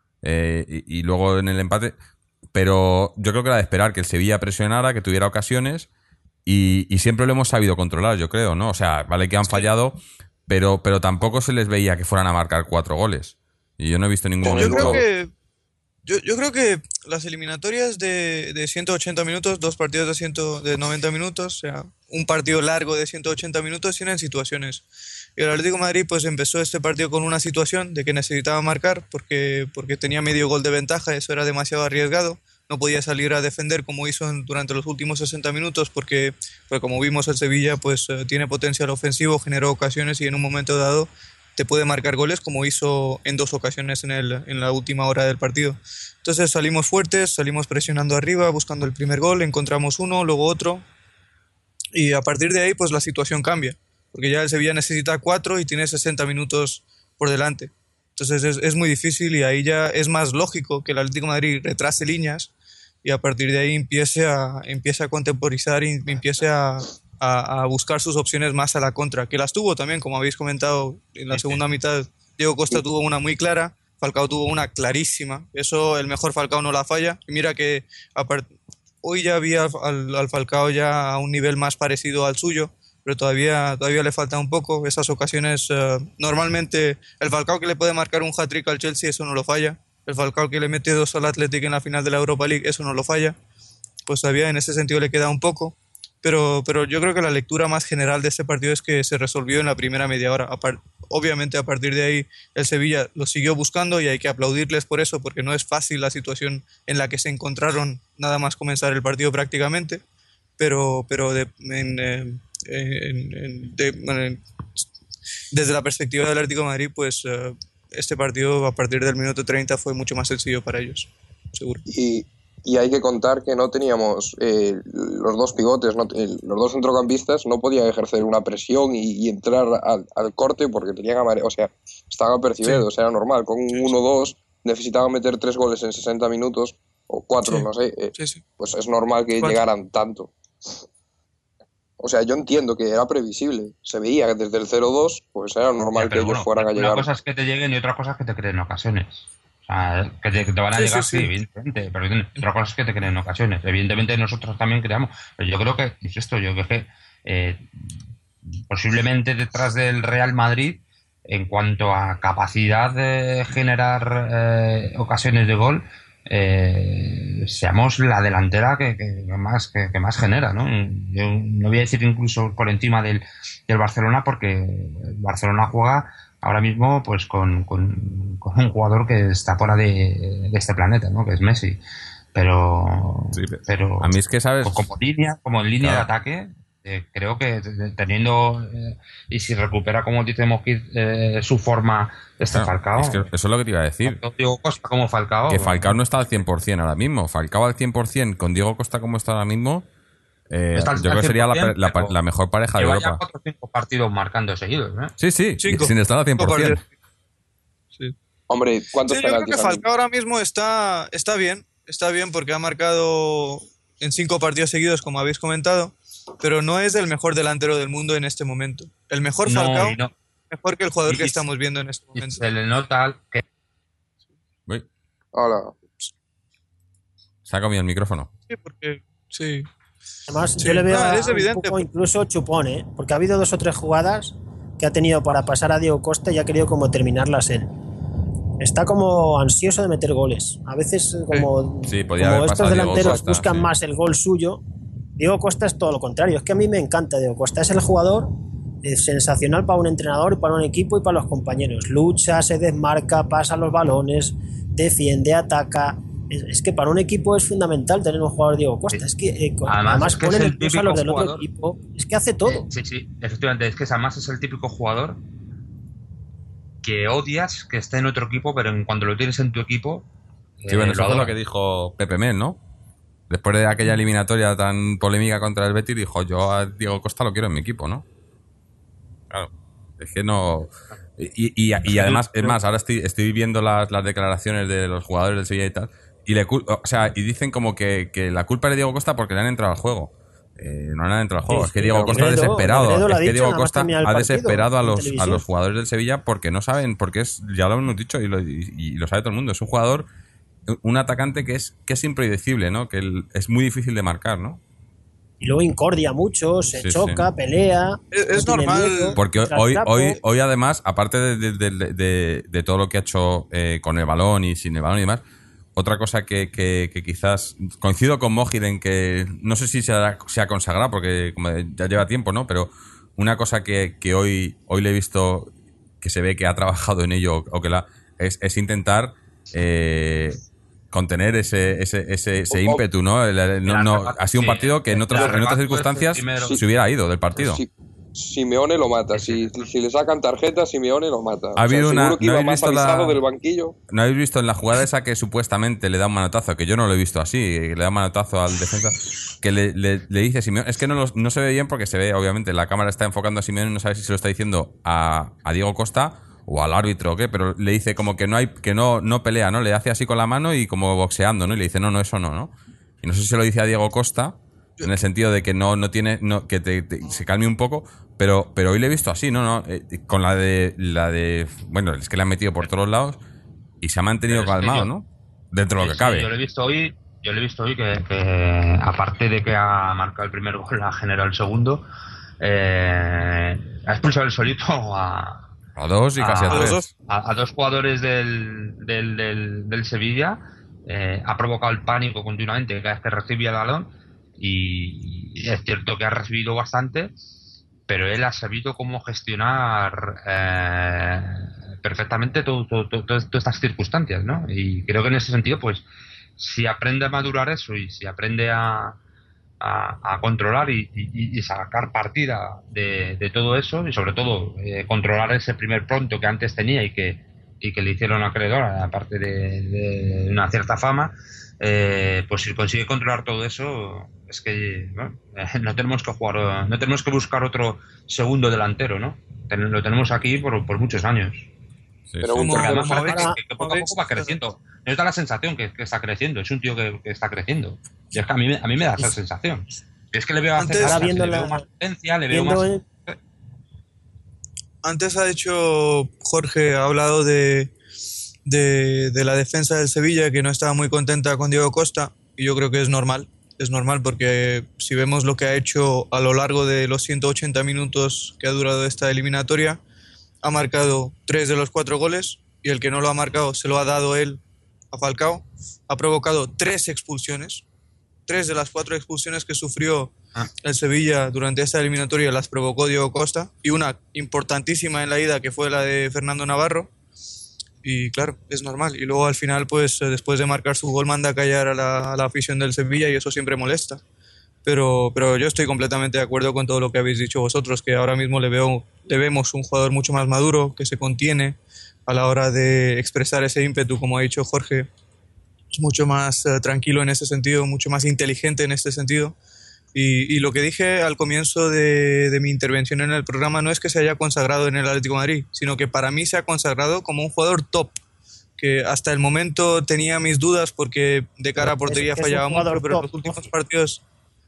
y luego en el empate, pero yo creo que era de esperar que el Sevilla presionara, que tuviera ocasiones, y siempre lo hemos sabido controlar, yo creo, ¿no? O sea, vale que han fallado, pero tampoco se les veía que fueran a marcar 4 goles, y yo no he visto ningún Yo momento... Yo creo que yo creo que las eliminatorias de 180 minutos, dos partidos de 90 minutos, o sea, un partido largo de 180 minutos, tienen situaciones. Y el Atlético de Madrid pues empezó este partido con una situación de que necesitaba marcar porque tenía medio gol de ventaja, eso era demasiado arriesgado. No podía salir a defender como hizo durante los últimos 60 minutos porque como vimos el Sevilla pues tiene potencial ofensivo, generó ocasiones y en un momento dado te puede marcar goles como hizo en 2 ocasiones en la última hora del partido. Entonces salimos fuertes, salimos presionando arriba, buscando el primer gol, encontramos uno, luego otro, y a partir de ahí pues la situación cambia, porque ya el Sevilla necesita 4 y tiene 60 minutos por delante. Entonces es muy difícil, y ahí ya es más lógico que el Atlético de Madrid retrase líneas y a partir de ahí empiece a contemporizar y empiece a buscar sus opciones más a la contra, que las tuvo también, como habéis comentado, en la segunda mitad. Diego Costa tuvo una muy clara, Falcao tuvo una clarísima, eso el mejor Falcao no la falla, y mira que hoy ya había al Falcao ya a un nivel más parecido al suyo, pero todavía le falta un poco, esas ocasiones, normalmente el Falcao que le puede marcar un hat-trick al Chelsea, eso no lo falla, el Falcao que le mete 2 al Athletic en la final de la Europa League, eso no lo falla, pues todavía en ese sentido le queda un poco. Pero yo creo que la lectura más general de este partido es que se resolvió en la primera media hora. Obviamente a partir de ahí el Sevilla lo siguió buscando y hay que aplaudirles por eso, porque no es fácil la situación en la que se encontraron nada más comenzar el partido prácticamente. Pero desde la perspectiva del Atlético de Madrid, pues este partido a partir del minuto 30 fue mucho más sencillo para ellos, seguro. Y hay que contar que no teníamos los dos pivotes, los dos centrocampistas no podían ejercer una presión y entrar al corte porque tenían o sea, estaban apercibidos, era normal. Con un 1-2 necesitaban meter 3 goles en 60 minutos, o 4, no sé, pues es normal que llegaran tanto. O sea, yo entiendo que era previsible, se veía que desde el 0-2, pues era normal que ellos fueran a llegar. Una cosa es que te lleguen y otra cosa es que te creen ocasiones. O sea, que te van a llegar, sí, evidentemente, pero otra cosa es que te creen ocasiones. Evidentemente nosotros también creamos, pero yo creo que, insisto, posiblemente detrás del Real Madrid, en cuanto a capacidad de generar ocasiones de gol, seamos la delantera que más genera, ¿no? Yo no voy a decir incluso por encima del Barcelona, porque el Barcelona juega ahora mismo pues con un jugador que está fuera de este planeta, ¿no? Que es Messi, pero a mí es que, ¿sabes? como en línea de ataque Creo que teniendo, y si recupera, como dice Mosquit, su forma, Falcao. Es que eso es lo que te iba a decir. Tanto Diego Costa como Falcao. Que Falcao no está al 100% ahora mismo. Falcao al 100% con Diego Costa como está ahora mismo, Está al yo creo que sería 100%, pero la mejor pareja de lleva ya Europa. 4 o 5 partidos marcando seguidos, ¿eh? Sí, sí, Cinco. sin estar al 100%. Sí. Hombre, ¿cuántos Sí, yo creo penaltis que han- Falcao ahora mismo está bien porque ha marcado en 5 partidos seguidos, como habéis comentado, pero no es el mejor delantero del mundo en este momento. El mejor Falcao, Y no, mejor que el jugador y- que estamos viendo en este y momento. se le nota que Uy, Hola. se ha comido el micrófono. Sí, porque sí. Además, Sí, yo le veo no, es un evidente. poco incluso chupón, ¿eh? Porque ha habido 2 o 3 jugadas que ha tenido para pasar a Diego Costa y ha querido como terminarlas él. Está como ansioso de meter goles. A veces como, Sí, podía como haber estos pasado Diego delanteros Costa, buscan sí. más el gol suyo, Diego Costa es todo lo contrario. Es que a mí me encanta Diego Costa. Es el jugador sensacional para un entrenador, para un equipo y para los compañeros. Lucha, se desmarca, pasa los balones, defiende, ataca. Es que para un equipo es fundamental tener un jugador Diego Costa. Es que Además, es que pone es el nervioso a los del típico otro jugador. equipo. Es que hace todo. sí, efectivamente, es que además es el típico jugador que odias que esté en otro equipo, pero cuando lo tienes en tu equipo, Sí, bueno, eso lo fue lo adoras. que dijo Pepe Mel, ¿no? Después de aquella eliminatoria tan polémica contra el Betis, dijo, yo a Diego Costa lo quiero en mi equipo, ¿no? Claro, es que no... Y además, es más, ahora estoy viendo las declaraciones de los jugadores del Sevilla y tal, y dicen como que la culpa es de Diego Costa porque le han entrado al juego. No le han entrado al juego, Sí, es que sí, Diego Costa ha Negredo desesperado. lo ha Es que dicho Diego nada más Costa terminar el ha partido desesperado a en los televisión. jugadores del Sevilla porque no saben, ya lo hemos dicho y lo sabe todo el mundo. Es un jugador, un atacante que es impredecible, ¿no? Que es muy difícil de marcar, ¿no? Y luego incordia mucho, se Sí, choca, sí. pelea. Es no tiene normal. miedo, Porque entra al trapo. hoy además, aparte de todo lo que ha hecho con el balón y sin el balón y demás, otra cosa que quizás coincido con Mojid en que no sé si se ha consagrado porque como ya lleva tiempo, ¿no? Pero una cosa que hoy le he visto que se ve que ha trabajado en ello o que es intentar contener ese ímpetu, ¿no? Ha sido un partido que en otras circunstancias se hubiera ido del partido. Si- Simeone lo mata. Si le sacan tarjeta, Simeone lo mata. Ha habido seguro que ¿no iba habéis más visto avisado del banquillo. ¿No habéis visto en la jugada esa que supuestamente le da un manotazo? Que yo no lo he visto así, que le da un manotazo al defensa, que le dice a Simeone, es que no se ve bien porque se ve, obviamente, la cámara está enfocando a Simeone y no sabe si se lo está diciendo a Diego Costa o al árbitro o qué, pero le dice como que no pelea, ¿no? Le hace así con la mano y como boxeando, ¿no? Y le dice, no, eso no, ¿no? Y no sé si se lo dice a Diego Costa, en el sentido de que no tiene, que se calme un poco, pero hoy le he visto así, ¿no? Con la de, bueno, es que le han metido por todos lados y se ha mantenido Pero es que calmado, yo- ¿no? Dentro de lo que Sí, cabe. Yo lo he visto hoy que aparte de que ha marcado el primer gol, ha generado el segundo, ha expulsado el solito A dos y casi a los tres. dos. a dos jugadores del Sevilla, ha provocado el pánico continuamente cada vez que recibía el balón y es cierto que ha recibido bastante, pero él ha sabido cómo gestionar perfectamente todas estas circunstancias, ¿no? Y creo que en ese sentido, pues, si aprende a madurar eso y si aprende a controlar y sacar partida de todo eso y sobre todo controlar ese primer pronto que antes tenía y que le hicieron acreedor, aparte de una cierta fama, pues si consigue controlar todo eso, es que bueno, no tenemos que jugar, no tenemos que buscar otro segundo delantero, ¿no? Lo tenemos aquí por muchos años. Sí, Pero sí. un Porque además tercero- parece ahora- que poco a poco va creciendo. Nos da la sensación que está creciendo. Es un tío que está creciendo. Y es que a mí me da esa sensación. Es que le veo Antes- hacer Ahora cosas, viendo le veo la- más potencia, le veo Viendo, más... Antes ha dicho Jorge, ha hablado de la defensa del Sevilla, que no estaba muy contenta con Diego Costa, y yo creo que es normal. Es normal porque si vemos lo que ha hecho a lo largo de los 180 minutos que ha durado esta eliminatoria, ha marcado 3 de los 4 goles y el que no lo ha marcado se lo ha dado él a Falcao. Ha provocado 3 expulsiones. 3 de las 4 expulsiones que sufrió el Sevilla durante esta eliminatoria las provocó Diego Costa, y una importantísima en la ida que fue la de Fernando Navarro. Y claro, es normal. Y luego al final, pues después de marcar su gol, manda a callar a la afición del Sevilla y eso siempre molesta. pero yo estoy completamente de acuerdo con todo lo que habéis dicho vosotros, que ahora mismo le vemos un jugador mucho más maduro, que se contiene a la hora de expresar ese ímpetu, como ha dicho Jorge, es mucho más tranquilo en ese sentido, mucho más inteligente en este sentido. Y lo que dije al comienzo de mi intervención en el programa no es que se haya consagrado en el Atlético de Madrid, sino que para mí se ha consagrado como un jugador top, que hasta el momento tenía mis dudas porque de cara a portería fallaba mucho, pero en los últimos partidos...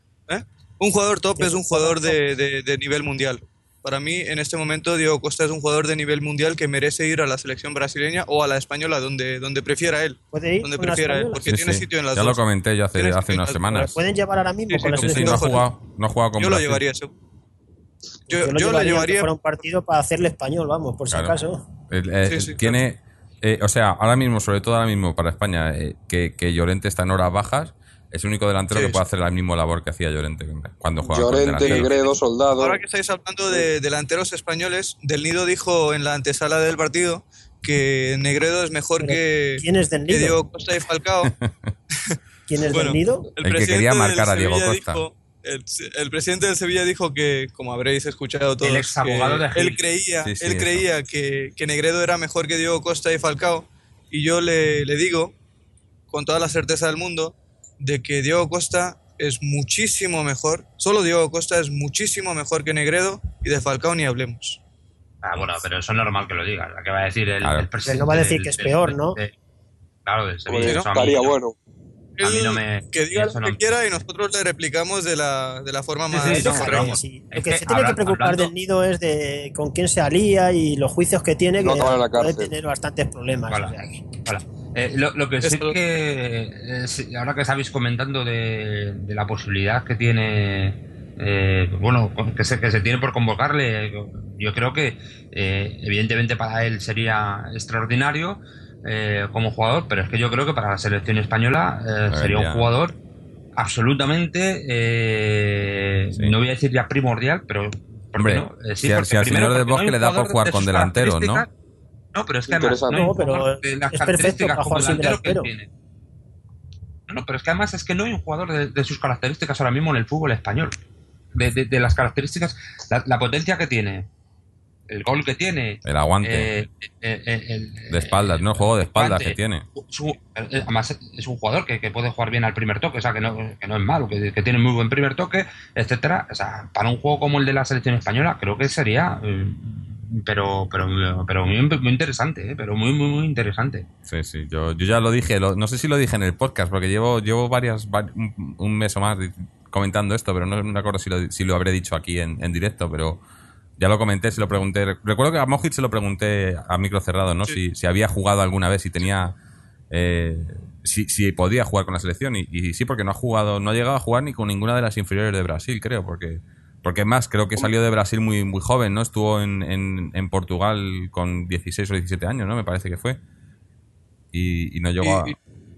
Un jugador top es un jugador de nivel mundial. Para mí, en este momento, Diego Costa es un jugador de nivel mundial que merece ir a la selección brasileña o a la española, donde prefiera él. ¿Puede ir donde con la prefiera él, española? porque tiene sitio en las ya dos. lo comenté yo hace Tiene unas sitio en las semanas. dos. ¿Pueden llevar ahora mismo con la Sí, selección? no ha jugado con Yo lo Brasil. llevaría, seguro. Yo lo lo llevaría llevaría. fuera un partido para hacerle español, vamos, por si Claro. acaso. Sí, Tiene, o sea, ahora mismo, sobre todo ahora mismo para España, que Llorente está en horas bajas, es el único delantero Sí, que puede sí. hacer la misma labor que hacía Llorente cuando jugaba con Llorente, delantero. Negredo, Soldado. Ahora que estáis hablando de delanteros españoles, Del Nido dijo en la antesala del partido que Negredo es mejor Pero, que, ¿quién es Del que Nido? Diego Costa y Falcao. ¿Quién es Bueno, del Nido? El que presidente quería del marcar a Diego Sevilla Costa. dijo- el presidente del Sevilla dijo que, como habréis escuchado todos, El exabogado que de Gil. él creía, Sí, sí, él eso. creía que Negredo era mejor que Diego Costa y Falcao, y yo le digo, con toda la certeza del mundo, de que Diego Costa es muchísimo mejor, solo Diego Costa es muchísimo mejor que Negredo, y de Falcao ni hablemos. Bueno, pero eso es normal que lo diga. La que va a decir Claro. el presidente. No va a decir que es peor, ¿no? Claro, del Sevilla. Hombre, Eso a mí estaría no- bueno. A mí no Él me- que diga eso lo que no- quiera y nosotros le replicamos de la forma más... sí, no, más pero correcta. vamos. Sí. Es Lo que que se tiene que preocupar hablando- del Nido es de con quién se alía y los juicios que tiene, No que acabar en la puede cárcel. tener bastantes problemas. Vale. O sea que- Vale. Lo que sí Esto- que ahora que estabais comentando de la posibilidad que tiene que se tiene por convocarle, yo creo que evidentemente para él sería extraordinario como jugador, pero es que yo creo que para la selección española sería un ya. jugador absolutamente Sí. no voy a decir ya primordial, pero ¿por Hombre, qué no? si porque al primero, señor del porque no hay Bosque un le da por jugador jugar de con sus delanteros, ¿no? características. No, pero es que además Interesante. no hay un No, pero jugador de las es perfecto características para como jugar sin delantero que él delantero. tiene. No, pero es que además es que no hay un jugador de sus características ahora mismo en el fútbol español. De las características, la potencia que tiene, el gol que tiene, El aguante de espaldas, ¿no? El juego de espaldas que tiene. Además es un jugador que puede jugar bien al primer toque, o sea, que no es malo, que tiene muy buen primer toque, etcétera. O sea, para un juego como el de la selección española, creo que sería pero muy interesante, pero muy interesante. Sí, sí, yo ya lo dije, no sé si lo dije en el podcast, porque llevo un mes o más comentando esto, pero no me acuerdo si lo habré dicho aquí en directo, pero ya lo comenté, se lo pregunté. Recuerdo que a Mojit se lo pregunté a micro cerrado, ¿no? Sí. Si había jugado alguna vez, si tenía... si podía jugar con la selección, y sí, porque no ha llegado a jugar ni con ninguna de las inferiores de Brasil, creo, porque más, creo que salió de Brasil muy, muy joven, ¿no? Estuvo en Portugal con 16 o 17 años, ¿no? Me parece que fue. Y no llegó a...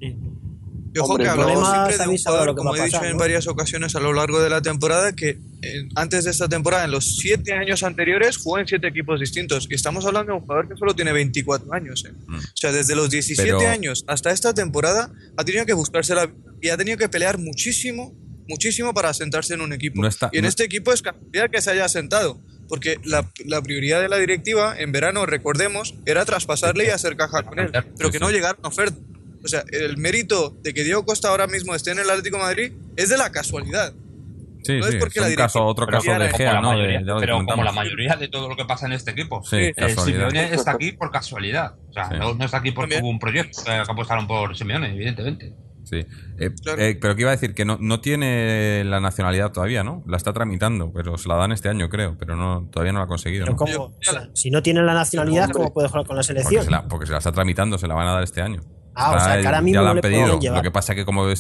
Y ojo, Hombre, que el hablamos problema siempre de sabéis un ahora jugador, lo que como va he a dicho pasar, en ¿no? varias ocasiones a lo largo de la temporada, que antes de esta temporada, en los 7 años anteriores, jugó en 7 equipos distintos. Y estamos hablando de un jugador que solo tiene 24 años. O sea, desde los 17 Pero- años hasta esta temporada, ha tenido que buscársela y ha tenido que pelear muchísimo para asentarse en un equipo. No está- y en no- este equipo es casualidad que se haya asentado. Porque la prioridad de la directiva en verano, recordemos, era traspasarle y hacer caja con él. Pero que no llegaron ofertas. O sea, el mérito de que Diego Costa ahora mismo esté en el Atlético de Madrid es de la casualidad. Sí, No es sí, porque es la otro directiva caso de quiera, Gea, como ¿no? la mayoría, Ya lo pero como comentamos. la mayoría de todo lo que pasa en este equipo. Sí, casualidad. Simeone está aquí por casualidad. O sea, Sí. no está aquí porque También. hubo un proyecto que apostaron por Simeone, evidentemente. Sí. Claro. Pero que iba a decir que no tiene la nacionalidad todavía, ¿no? La está tramitando, pero se la dan este año, creo, pero todavía no la ha conseguido, Pero ¿no? ¿cómo? Yo- O sea, si no tiene la nacionalidad, ¿cómo puede jugar con la selección? Porque se la está tramitando, se la van a dar este año. O sea, que ahora mismo ya la no han le pedido. pueden llevar. Lo que pasa es que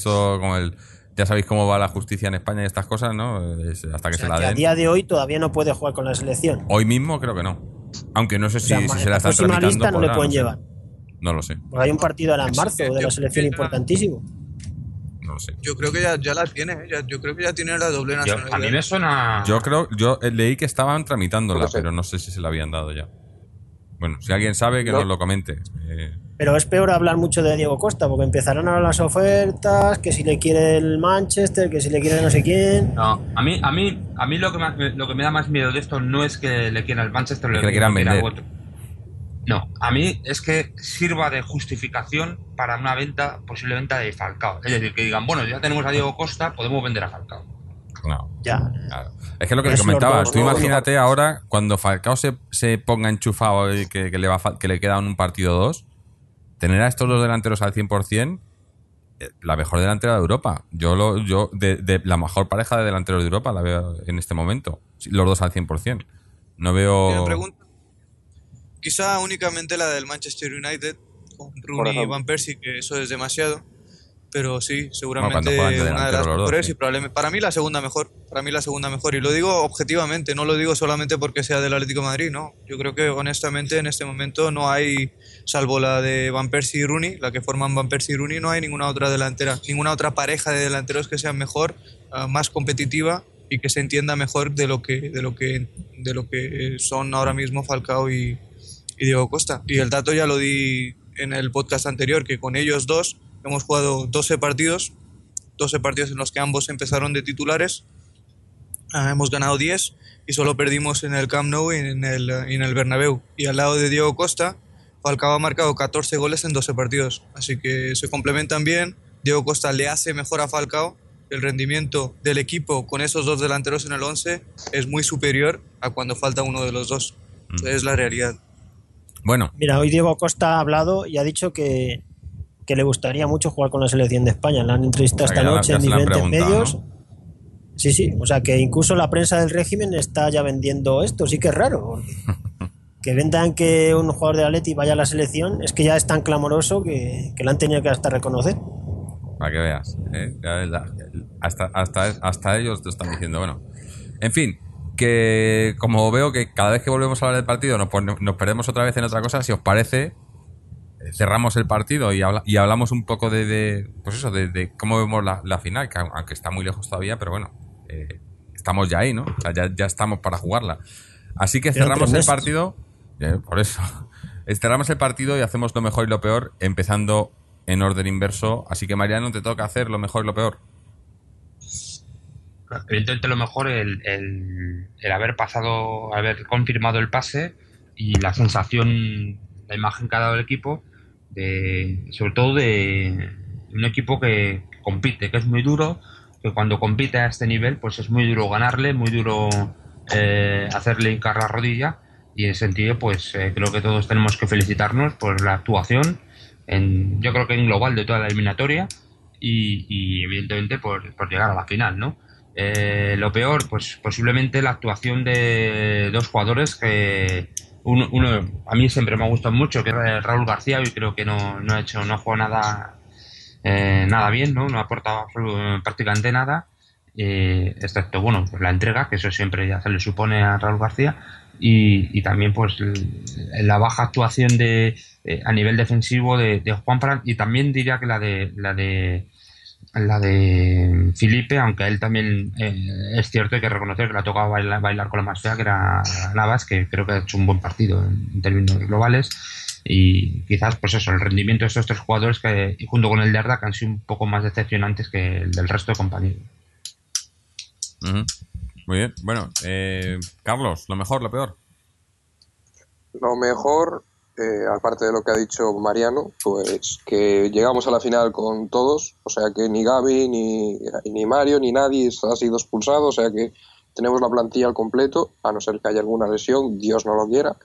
ya sabéis cómo va la justicia en España y estas cosas, ¿no? Hasta que O sea, se la que a den. día de hoy todavía no puede jugar con la selección. Hoy mismo creo que no. Aunque no sé si O sea, se en la la están próxima tramitando. lista no le podrá, pueden sé. llevar. No lo sé, Porque hay un partido ahora en marzo de la yo- selección yo- importantísimo. no lo sé. Yo creo que ya la tiene, yo creo que ya tiene la doble A nacionalidad. mí me suena. Yo leí que estaban tramitándola, No lo sé. pero no sé si se la habían dado ya. Bueno, si alguien sabe, que No. nos lo comente. Pero es peor hablar mucho de Diego Costa, porque empezarán ahora las ofertas, que si le quiere el Manchester, que si le quiere no sé quién. No, a mí lo que me da más miedo de esto no es que le quiera el Manchester o Que le quieran vender. otro. No, a mí es que sirva de justificación para una venta, posible venta de Falcao. Es decir, que digan, bueno, ya tenemos a Diego Costa, podemos vender a Falcao. No. Ya. Claro. Es que lo que le Es comentaba, los dos, tú ¿no? imagínate ahora cuando Falcao se ponga enchufado y que le queda un partido o dos, tener a estos dos delanteros al 100%, la mejor delantera de Europa. De la mejor pareja de delanteros de Europa la veo en este momento. Los dos al 100%. No veo... ¿Tienen pregunta? Quizá únicamente la del Manchester United, con Por Rooney y ejemplo. Van Persie, que eso es demasiado. Pero sí, Bueno, seguramente cuando juegan de una de delantero las los dos, mejores sí. y probablemente para mí la segunda mejor. Para mí la segunda mejor. Y lo digo objetivamente, no lo digo solamente porque sea del Atlético de Madrid, no. Yo creo que honestamente en este momento no hay, salvo la de Van Persie y Rooney, la que forman Van Persie y Rooney, no hay ninguna otra delantera, ninguna otra pareja de delanteros que sea mejor, más competitiva y que se entienda mejor de lo que son ahora mismo Falcao y Diego Costa. Y el dato ya lo di en el podcast anterior, que con ellos dos hemos jugado 12 partidos en los que ambos empezaron de titulares. Hemos ganado 10 y solo perdimos en el Camp Nou y en el Bernabéu. Y al lado de Diego Costa, Falcao ha marcado 14 goles en 12 partidos. Así que se complementan bien. Diego Costa le hace mejor a Falcao. El rendimiento del equipo con esos dos delanteros en el 11 es muy superior a cuando falta uno de los dos. Es la realidad. Bueno, Mira, hoy Diego Costa ha hablado y ha dicho que le gustaría mucho jugar con la selección de España. La han entrevistado O sea, esta que noche ya en se la han diferentes preguntado, medios. ¿no? Sí, sí, o sea que incluso la prensa del régimen está ya vendiendo esto, sí que es raro. Que vendan que un jugador de Atleti vaya a la selección es que ya es tan clamoroso que le han tenido que hasta reconocer. Para que veas. Hasta ellos te están diciendo. Bueno, en fin, que como veo que cada vez que volvemos a hablar del partido nos perdemos otra vez en otra cosa, si os parece, cerramos el partido y hablamos un poco de cómo vemos la final, que aunque está muy lejos todavía, pero bueno, estamos ya ahí, ¿no? O sea, ya estamos para jugarla. Así que Quedan cerramos 3 el meses. partido, por eso. Cerramos el partido y hacemos lo mejor y lo peor, empezando en orden inverso. Así que, Mariano, te toca hacer lo mejor y lo peor. Evidentemente lo mejor el haber pasado, haber confirmado el pase y la sensación, la imagen que ha dado el equipo, sobre todo de un equipo que compite, que es muy duro, que cuando compite a este nivel pues es muy duro ganarle, muy duro hacerle hincar la rodilla, y en ese sentido pues creo que todos tenemos que felicitarnos por la actuación, yo creo que en global de toda la eliminatoria y evidentemente por llegar a la final, ¿no? Lo peor, pues posiblemente la actuación de dos jugadores que uno a mí siempre me ha gustado mucho, que es Raúl García, y creo que no ha jugado nada bien, ¿no? No ha aportado prácticamente nada, excepto, bueno, pues la entrega, que eso siempre ya se le supone a Raúl García, y también pues la baja actuación a nivel defensivo de Juanfran, y también diría que la de Felipe, aunque a él también es cierto, hay que reconocer que le ha tocado bailar con la más fea, que era Navas, que creo que ha hecho un buen partido en términos globales, y quizás pues eso, el rendimiento de esos tres jugadores que, y junto con el de Arda, que han sido un poco más decepcionantes que el del resto de compañeros. Uh-huh. Muy bien. Bueno, Carlos, lo mejor, lo peor. Lo mejor, aparte de lo que ha dicho Mariano, pues que llegamos a la final con todos, o sea que ni Gavi, ni Mario, ni nadie ha sido expulsado, o sea que tenemos la plantilla al completo, a no ser que haya alguna lesión, Dios no lo quiera.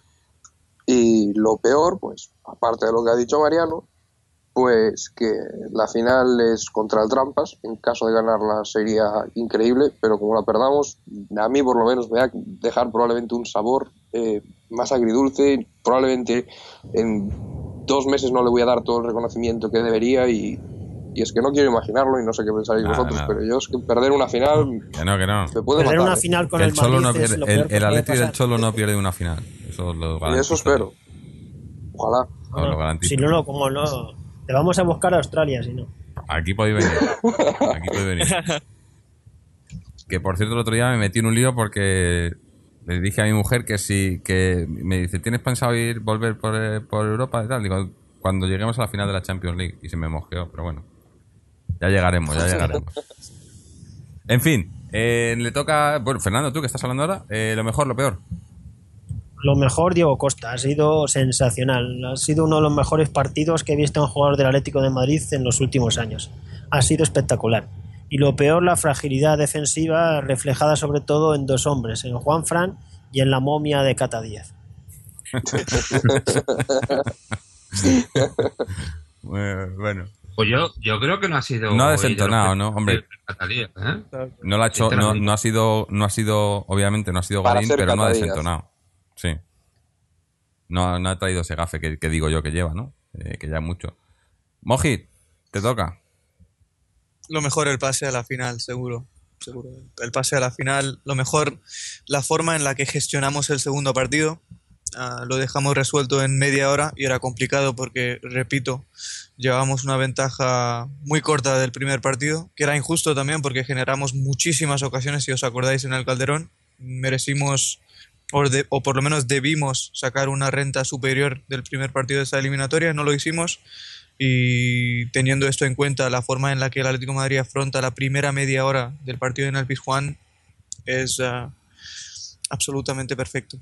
Y lo peor, pues, aparte de lo que ha dicho Mariano, pues que la final es contra el Trampas. En caso de ganarla sería increíble, pero como la perdamos, a mí por lo menos me va a dejar probablemente un sabor más agridulce. Probablemente en 2 meses no le voy a dar todo el reconocimiento que debería, y es que no quiero imaginarlo y no sé qué pensaréis vosotros, pero yo es que perder una final Que no. me puede Perder matar. una final con Que el el Cholo Madrid no es pierde, lo peor que el puede Atleti del pasar. Cholo no pierde una final. Eso lo Y garantizo. eso espero. Ojalá. Os lo garantizo. Si no, como no, te vamos a buscar a Australia, si no. Aquí podéis venir. Aquí podéis venir. Que por cierto, el otro día me metí en un lío porque le dije a mi mujer que me dice, ¿tienes pensado volver por Europa y tal? Digo, cuando lleguemos a la final de la Champions League. Y se me mosqueó, pero bueno. Ya llegaremos. En fin, le toca... Bueno, Fernando, tú que estás hablando ahora, lo mejor, lo peor. Lo mejor, Diego Costa. Ha sido sensacional. Ha sido uno de los mejores partidos que he visto en un jugador del Atlético de Madrid en los últimos años. Ha sido espectacular. Y lo peor, la fragilidad defensiva reflejada sobre todo en dos hombres, en Juanfran y en la momia de Cata Díaz. Bueno. Pues yo creo que no ha sido... No ha desentonado, ¿no? Hombre, no lo ha hecho, no ha sido, obviamente no ha sido Godín, pero no ha desentonado. Sí. No ha traído ese gafe que digo yo que lleva, ¿no? Que ya mucho. Mojit, te toca. Lo mejor el pase a la final, seguro. El pase a la final, lo mejor la forma en la que gestionamos el segundo partido. Lo dejamos resuelto en media hora y era complicado porque, repito, llevábamos una ventaja muy corta del primer partido, que era injusto también porque generamos muchísimas ocasiones, si os acordáis, en el Calderón. Merecimos, o por lo menos debimos sacar una renta superior del primer partido de esta eliminatoria, no lo hicimos. Y teniendo esto en cuenta, la forma en la que el Atlético de Madrid afronta la primera media hora del partido en el Pizjuán es absolutamente perfecto.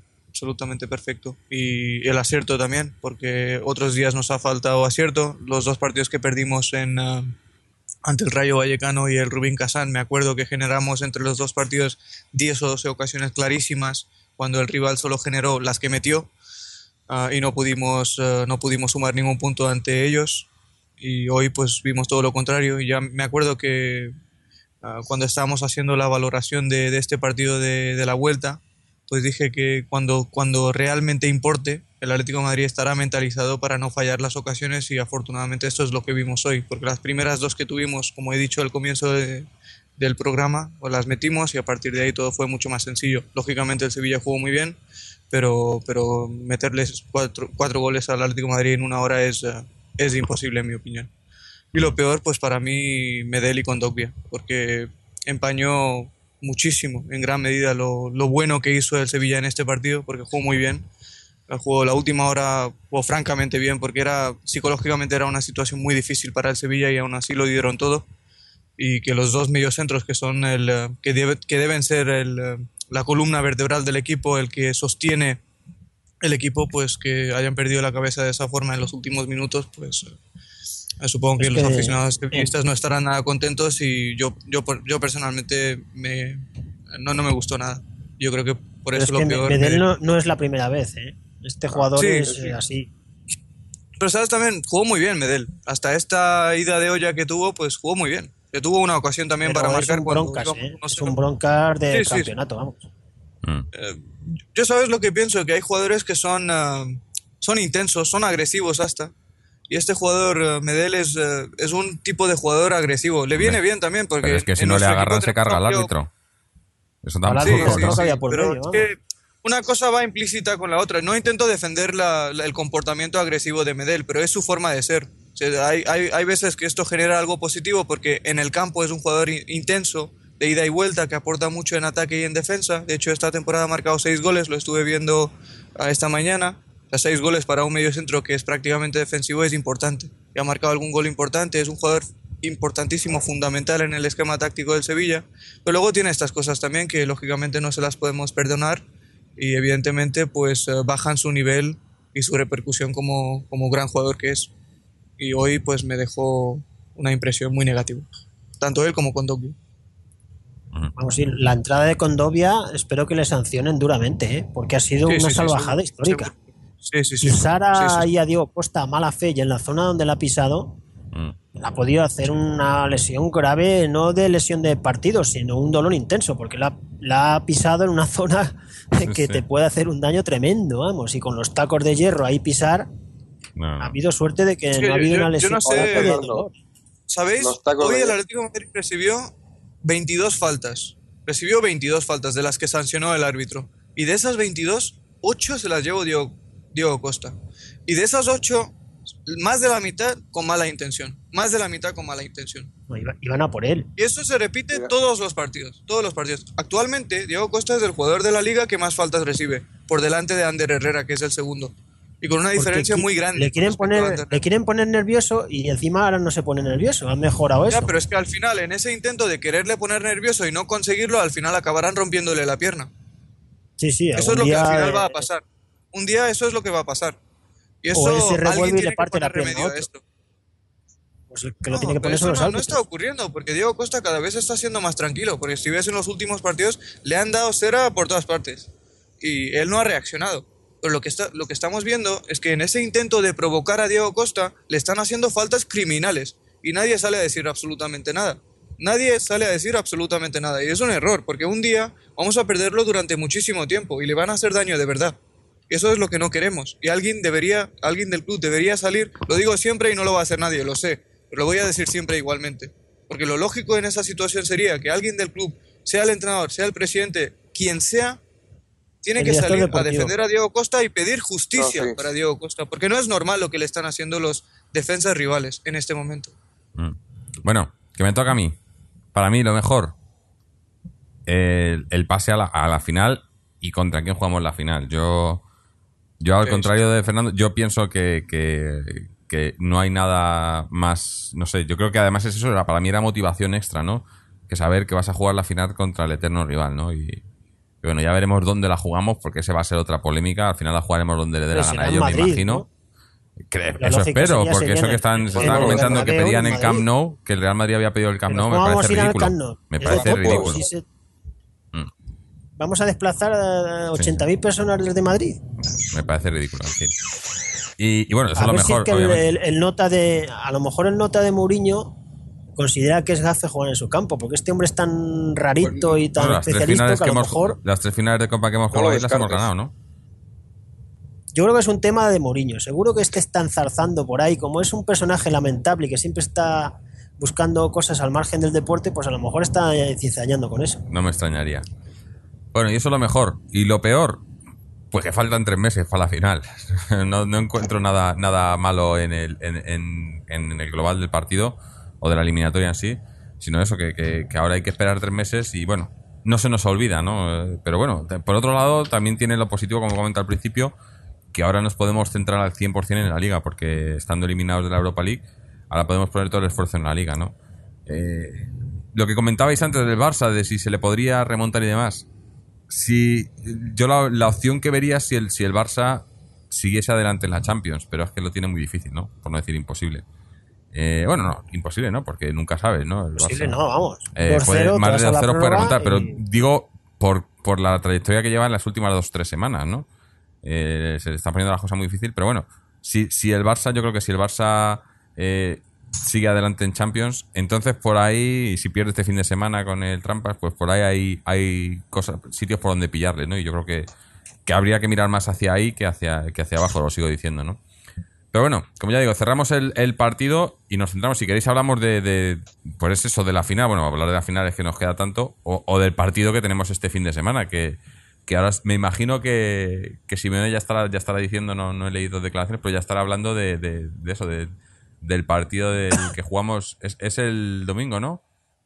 Y el acierto también, porque otros días nos ha faltado acierto. Los dos partidos que perdimos ante el Rayo Vallecano y el Rubín Kazán, me acuerdo que generamos entre los dos partidos 10 o 12 ocasiones clarísimas, cuando el rival solo generó las que metió. Y no pudimos sumar ningún punto ante ellos, y hoy pues vimos todo lo contrario. Y ya me acuerdo que cuando estábamos haciendo la valoración de este partido de la vuelta, pues dije que cuando realmente importe, el Atlético de Madrid estará mentalizado para no fallar las ocasiones, y afortunadamente esto es lo que vimos hoy, porque las primeras dos que tuvimos, como he dicho al comienzo del programa, pues las metimos, y a partir de ahí todo fue mucho más sencillo. Lógicamente el Sevilla jugó muy bien, pero meterles cuatro goles al Atlético de Madrid en una hora es imposible, en mi opinión. Y lo peor, pues para mí, Medel y Kondogbia, porque empañó muchísimo, en gran medida, lo bueno que hizo el Sevilla en este partido, porque jugó muy bien. Jugó la última hora, jugó francamente bien, porque psicológicamente era una situación muy difícil para el Sevilla, y aún así lo dieron todo. Y que los dos mediocentros, que son que deben ser la columna vertebral del equipo, el que sostiene el equipo, pues que hayan perdido la cabeza de esa forma en los últimos minutos, pues supongo que los aficionados sevillistas no estarán nada contentos, y yo personalmente no me gustó nada. Yo creo que por eso lo peor... Medel no es la primera vez, ¿eh? Este jugador es así. Pero sabes, también jugó muy bien Medel. Hasta esta ida de olla que tuvo, pues jugó muy bien. Que tuvo una ocasión también para marcar es un broncas de campeonato, vamos. Yo sabes lo que pienso, que hay jugadores que son intensos, son agresivos hasta. Y este jugador, Medel, es un tipo de jugador agresivo. Le viene bien también, porque... Pero es que si no le agarran se carga al árbitro. Eso también. Pero es que una cosa va implícita con la otra. No intento defender el comportamiento agresivo de Medel, pero es su forma de ser. O sea, hay veces que esto genera algo positivo, porque en el campo es un jugador intenso, de ida y vuelta, que aporta mucho en ataque y en defensa. De hecho, esta temporada ha marcado 6 goles, lo estuve viendo esta mañana. 6 goles para un mediocentro que es prácticamente defensivo es importante. Y ha marcado algún gol importante, es un jugador importantísimo, fundamental en el esquema táctico del Sevilla. Pero luego tiene estas cosas también que lógicamente no se las podemos perdonar, y evidentemente pues bajan su nivel y su repercusión como gran jugador que es. Y hoy pues me dejó una impresión muy negativa, tanto él como Kondogbia. Vamos a ir, la entrada de Kondogbia espero que le sancionen duramente, ¿eh? Porque ha sido una salvajada histórica. Pisar ahí a Diego Costa a mala fe, y en la zona donde la ha pisado, ha podido hacer una lesión grave, no de lesión de partido, sino un dolor intenso, porque la ha pisado en una zona que te puede hacer un daño tremendo, vamos, y con los tacos de hierro ahí pisar, ha habido suerte de que no ha habido una lesión. Yo no sé, de dolor. ¿Sabéis? Hoy el Atlético de Madrid recibió 22 faltas. Recibió 22 faltas de las que sancionó el árbitro. Y de esas 22, 8 se las llevó Diego Costa. Y de esas 8, más de la mitad con mala intención. Más de la mitad con mala intención. No, iban a por él. Y eso se repite todos los partidos. Actualmente, Diego Costa es el jugador de la liga que más faltas recibe, por delante de Ander Herrera, que es el segundo. Y con una diferencia muy grande. Le quieren respecto al poner, anterior. le quieren poner nervioso y encima ahora no se pone nervioso. Han mejorado eso. Ya, pero es que al final, en ese intento de quererle poner nervioso y no conseguirlo, al final acabarán rompiéndole la pierna. Sí, Eso es algún lo que al día, final va a pasar. Un día eso es lo que va a pasar. Y eso O él se revuelve alguien y le tiene que parte la poner pierna a remedio a otro. esto. pues el que lo No, tiene que pero poner son eso los no árbitros. está ocurriendo, porque Diego Costa cada vez está siendo más tranquilo, porque si ves en los últimos partidos, le han dado cera por todas partes. Y él no ha reaccionado. Pero lo que estamos viendo es que en ese intento de provocar a Diego Costa, le están haciendo faltas criminales. Y nadie sale a decir absolutamente nada. Nadie sale a decir absolutamente nada. Y es un error, porque un día vamos a perderlo durante muchísimo tiempo y le van a hacer daño de verdad. Y eso es lo que no queremos. Y alguien del club debería salir, lo digo siempre y no lo va a hacer nadie, lo sé, pero lo voy a decir siempre igualmente. Porque lo lógico en esa situación sería que alguien del club, sea el entrenador, sea el presidente, quien sea, tiene El que director salir a deportivo. defender a Diego Costa y pedir justicia No, sí. para Diego Costa. Porque no es normal lo que le están haciendo los defensas rivales en este momento. Bueno, que me toca a mí. Para mí lo mejor, el pase a la final y contra quién jugamos la final. Yo al Sí, contrario de Fernando, yo pienso que no hay nada más, no sé, yo creo que además es eso, para mí era motivación extra, ¿no? Que saber que vas a jugar la final contra el eterno rival, ¿no? Y bueno, ya veremos dónde la jugamos, porque ese va a ser otra polémica. Al final la jugaremos donde le dé la Pero gana a será en ellos, me Madrid, imagino. ¿no? La Eso lógica espero, sería porque eso que se en están el comentando que Bernabéu, pedían en el Camp Madrid. Nou, que el Real Madrid había pedido el Camp Pero Nou, me ¿cómo vamos parece a ir al ridículo. Camp Nou? Me Es de parece fútbol, ridículo. si se- Vamos a desplazar a 80.000 personas desde Madrid. Me parece ridículo, en fin. Y bueno, eso A es lo ver si es mejor, que obviamente. a lo mejor el nota de Mourinho considera que es gafe jugar en su campo, porque este hombre es tan rarito y tan Bueno, las tres especialista finales que a que lo hemos, mejor las tres finales de Copa que hemos No jugado lo ahí las hemos descartes. ganado, ¿no? yo creo que es un tema de Mourinho. Seguro que este está enzarzando por ahí, como es un personaje lamentable y que siempre está buscando cosas al margen del deporte, pues a lo mejor está cizañando con eso. No me extrañaría. Bueno, y eso es lo mejor. Y lo peor, pues que faltan 3 meses para la final. No encuentro nada malo en el global del partido o de la eliminatoria en sí, sino eso, que ahora hay que esperar 3 meses y bueno, no se nos olvida, ¿no? Pero bueno, por otro lado, también tiene lo positivo, como comenté al principio, que ahora nos podemos centrar al 100% en la Liga, porque estando eliminados de la Europa League, ahora podemos poner todo el esfuerzo en la Liga, ¿no? Lo que comentabais antes del Barça, de si se le podría remontar y demás, si yo la opción que vería es si el Barça siguiese adelante en la Champions, pero es que lo tiene muy difícil, ¿no? Por no decir imposible. Bueno, no, imposible, ¿no? Porque nunca sabes, ¿no? El Posible, Barça, no, vamos. más de 2-0 puede remontar, pero y... digo por la trayectoria que lleva en las últimas 2-3 semanas, ¿no? Se le está poniendo la cosa muy difícil, pero bueno, si el Barça, yo creo que si el Barça sigue adelante en Champions, entonces por ahí, si pierde este fin de semana con el Trampas, pues por ahí hay cosas, sitios por donde pillarle, ¿no? Y yo creo que habría que mirar más hacia ahí que hacia abajo, lo sigo diciendo, ¿no? Pero bueno, como ya digo, cerramos el partido y nos centramos, si queréis hablamos pues eso, de la final. Bueno, hablar de la final es que nos queda tanto, o del partido que tenemos este fin de semana, que ahora me imagino que Simeone ya estará diciendo, no he leído declaraciones, pero ya estará hablando de eso, del partido del que jugamos. Es el domingo, ¿no?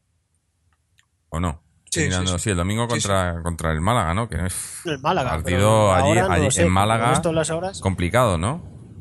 ¿O no? Sí, Estoy mirando, sí. el domingo contra el Málaga, ¿no? Que es El Málaga, partido pero allí ahora no lo sé, en con Málaga, esto de las horas. complicado, ¿no?